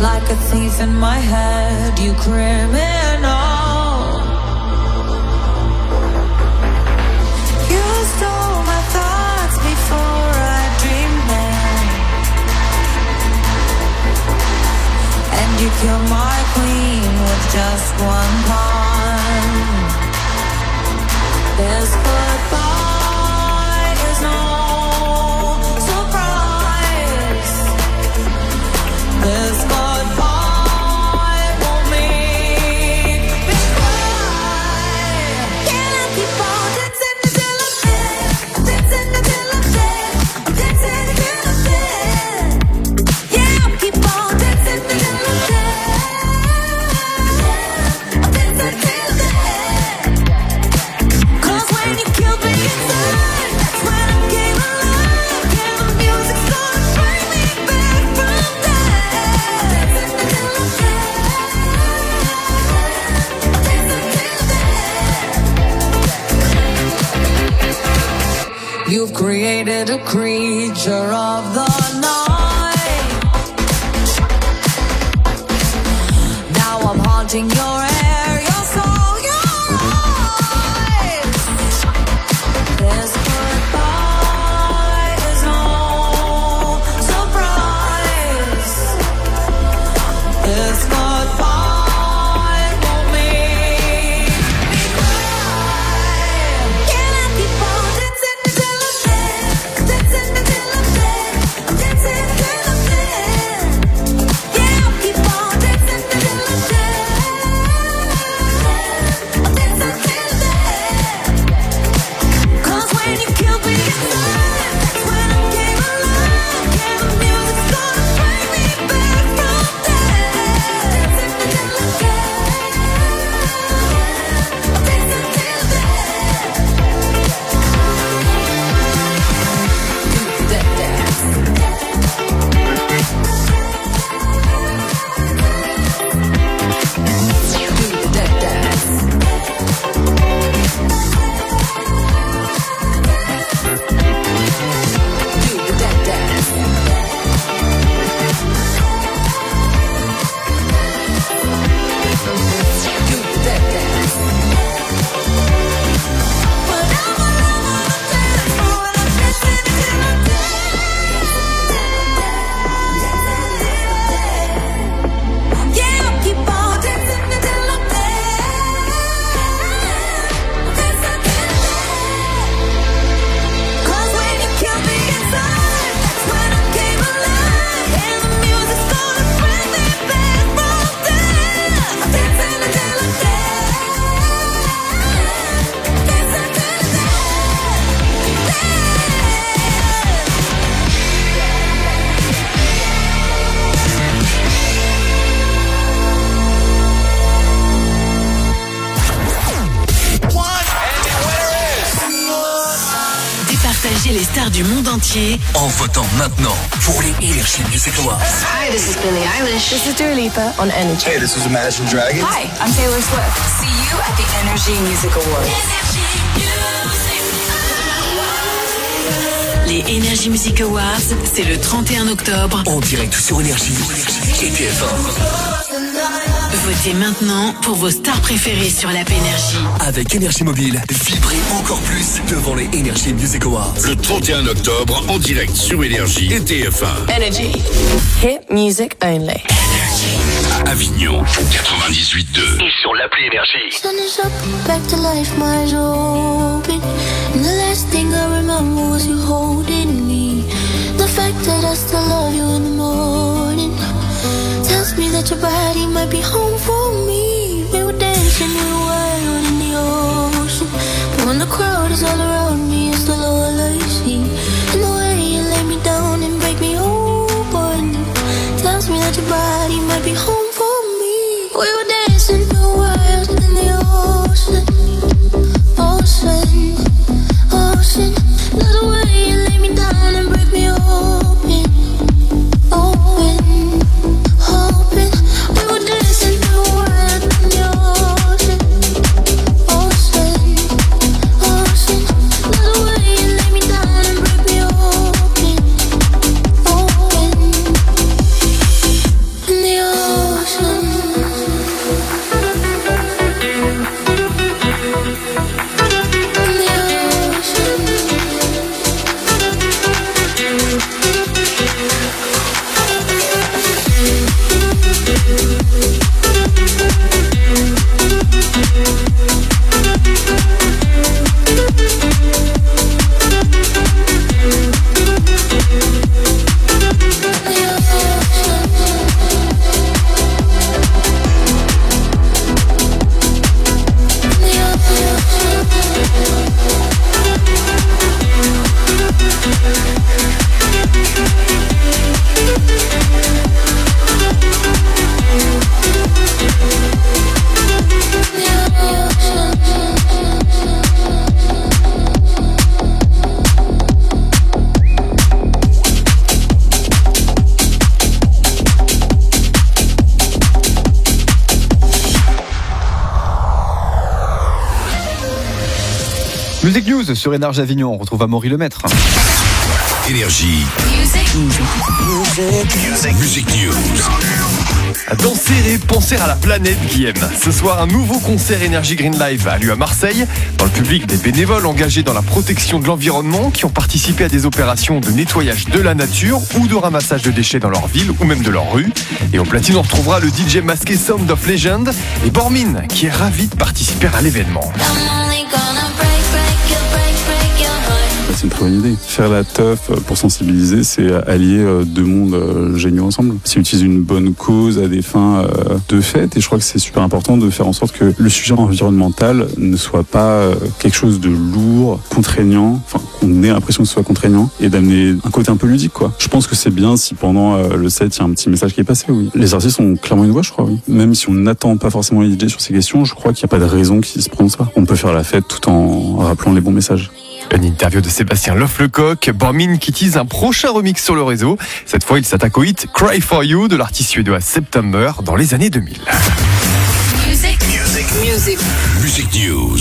like a thief in my head, you criminal. You stole my thoughts before I dreamed them, and you killed my queen with just one pawn. This goodbye is no surprise. This goodbye won't make me cry. Can I keep on dancing until I'm dead? Dancing until I'm dead. I'm dancing until I'm dead. Yeah, I'll keep on dancing until I'm dead. I'm dancing until I'm dead. 'Cause when you killed me inside, that's when I came alive. Yeah, the music's gonna bring me back from death. Dancing until I'm dead. I'm dancing until dead. You've created a creature of the night. Now I'm haunting your air, your soul, your eyes. This goodbye is no surprise. This goodbye won't make me cry. Can I keep on dancing until I'm dead? Dancing until I'm dead. I'm dancing until I'm dead. Yeah, I'll keep on dancing until I'm dead. I'm dancing until dead. 'Cause when you killed me inside, that's when I came alive. Yeah, the music's gonna bring me back from death. Dancing until I'm dead. I'm dancing until dead. Do that dance. Do that dance. Do that dance. Do that dance. But I'm a lover of dance, oh, and I'm dancing until I'm dead. Yeah, I'll keep on dancing until I'm dead. I'm dancing until dead. 'Cause when you killed me inside, that's when I came alive. And the music's gonna bring me back from death. I'm dancing until I'm dead. Dancing until I'm Départagez les stars du monde entier En votant maintenant pour les Energy Music Awards. Hi, this is Billie Eilish. This is Dua Lipa on Energy. Hey, this is Imagine Dragons. Hi, I'm Taylor Swift. See you at the Energy Music Awards. Les Energy Music Awards, c'est le trente et un octobre. En direct sur Énergie et T F un. Votez maintenant pour vos stars préférées sur l'app Énergie. Avec Énergie Mobile, vibrez encore plus devant les Energy Music Awards. Le trente et un octobre, en direct sur Énergie et T F un. Energy. Hit music only. À Avignon, quatre-vingt-dix-huit deux. Et sur l'appli Énergie. Sun is up, back to life, my eyes open. And the last thing I remember was you holding me. The fact that I still love you in the morning tells me that your body might be home for me. We were dancing, we were wild in the ocean. But when the crowd is all around me, it's still all I see. And the way you lay me down and break me open tells me that your body might be home for me. We were dancing, we were wild in the ocean. Ocean, ocean. Love the way you lay me down and break me open. Open, open. We were dancing, we were wild in the ocean. Ocean, ocean. Love the way you lay me down and break me open. Open, in the ocean. Music News sur Énergie Avignon, on retrouve Amaury Lemaître. Énergie. Music. Music News. Danser et penser à la planète, Guillaume. Ce soir, un nouveau concert Énergie Green Live a lieu à Marseille. Dans le public, des bénévoles engagés dans la protection de l'environnement qui ont participé à des opérations de nettoyage de la nature ou de ramassage de déchets dans leur ville ou même de leur rue. Et au platine, on retrouvera le D J masqué Sound of Legend et Bormin qui est ravi de participer à l'événement. C'est une très bonne idée. Faire la teuf pour sensibiliser, c'est allier deux mondes géniaux ensemble. C'est utiliser une bonne cause à des fins de fête et je crois que c'est super important de faire en sorte que le sujet environnemental ne soit pas quelque chose de lourd, contraignant, enfin qu'on ait l'impression que ce soit contraignant et d'amener un côté un peu ludique quoi. Je pense que c'est bien si pendant le set il y a un petit message qui est passé, oui. Les artistes ont clairement une voix, je crois, oui. Même si on n'attend pas forcément les D J sur ces questions, je crois qu'il n'y a pas de raison qu'ils se prononcent pas. On peut faire la fête tout en rappelant les bons messages. Une interview de Sébastien Loff-Lecoq, Bormin qui tease un prochain remix sur le réseau. Cette fois, il s'attaque au hit Cry For You de l'artiste suédois September dans les années deux mille. Music. Music. Music. Music News.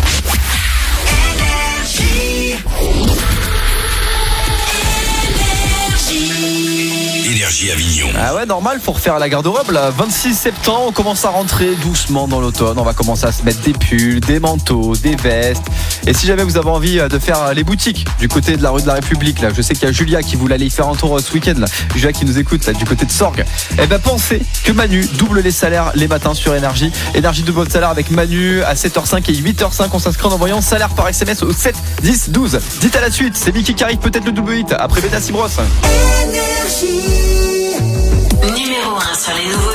Énergie Avignon. Ah ouais, normal, faut refaire la garde-robe là. vingt-six septembre, on commence à rentrer doucement dans l'automne. On va commencer à se mettre des pulls, des manteaux, des vestes. Et si jamais vous avez envie de faire les boutiques du côté de la rue de la République, là, je sais qu'il y a Julia qui voulait aller y faire un tour ce week-end là. Julia qui nous écoute là, du côté de Sorgues. Eh ben pensez que Manu double les salaires les matins sur Énergie. Énergie double votre salaire avec Manu à sept heures cinq et huit heures cinq. On s'inscrit en envoyant salaire par S M S au sept dix douze. Dites à la suite, c'est Mickey qui arrive, peut-être le double hit après Beta Cibros. Numéro un sur les nouveaux